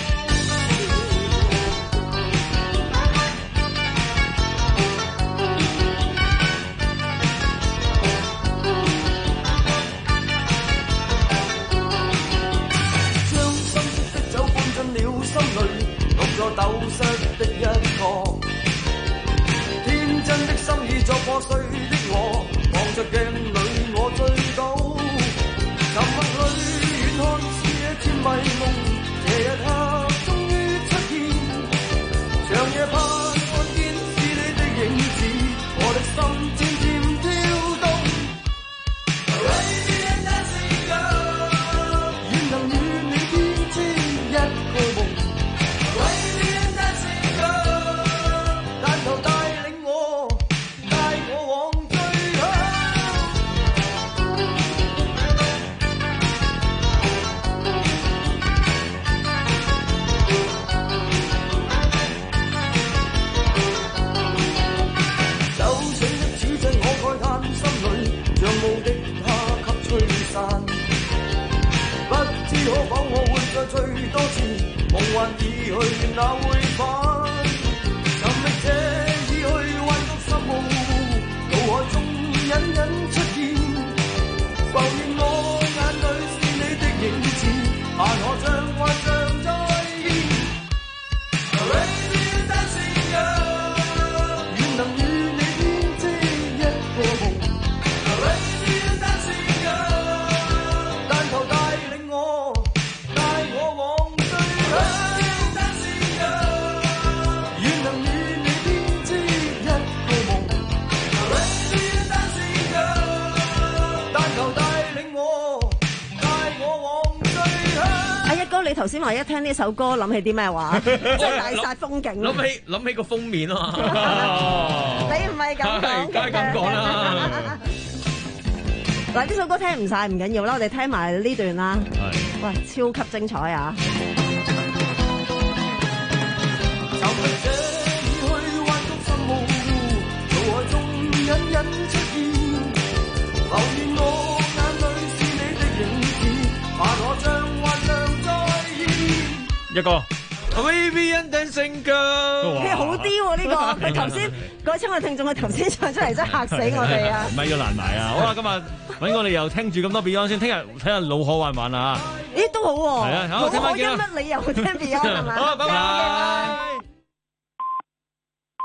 斗室的一個天真的心意作破碎的我，望着鏡裏我醉倒，沉默裏遠看這天迷夢，這一刻終於出現，長夜盼看見是你的影子，我的心漸漸跳動。Radiant dancing girl，願能與你編織一個夢。可否我會再醉多次？夢幻已去，哪會返？尋覓者已去，幻覺心模糊，腦海中隱隱出現，浮現我眼裏是你的影子，盼可將幻象再現。Radiant dancing girl，願能與你編織一個夢。Radiant dancing girl，但求帶領我。 你頭先話一聽呢首歌諗起啲咩話？即係大煞風景。 諗起諗起個封面啊嘛！ 你唔係咁講， 梗係咁講啦。 嗱，呢首歌聽唔晒唔緊要啦，我哋聽埋呢段啦。係，哇，超級精彩啊！ 一個 Radiant dancing girl， 佢好啲喎呢個，佢頭先各位親愛聽眾，佢頭先唱出嚟真係嚇死我哋啊！ 咪要難埋啊！好啦，今日揾我哋又聽住咁多 Beyond 先，聽日睇下老可玩唔玩啊！ 咦，都好喎！ 係啊，好，聽翻見啦。 乜你又聽 Beyond 係嘛？ 好啦，拜拜。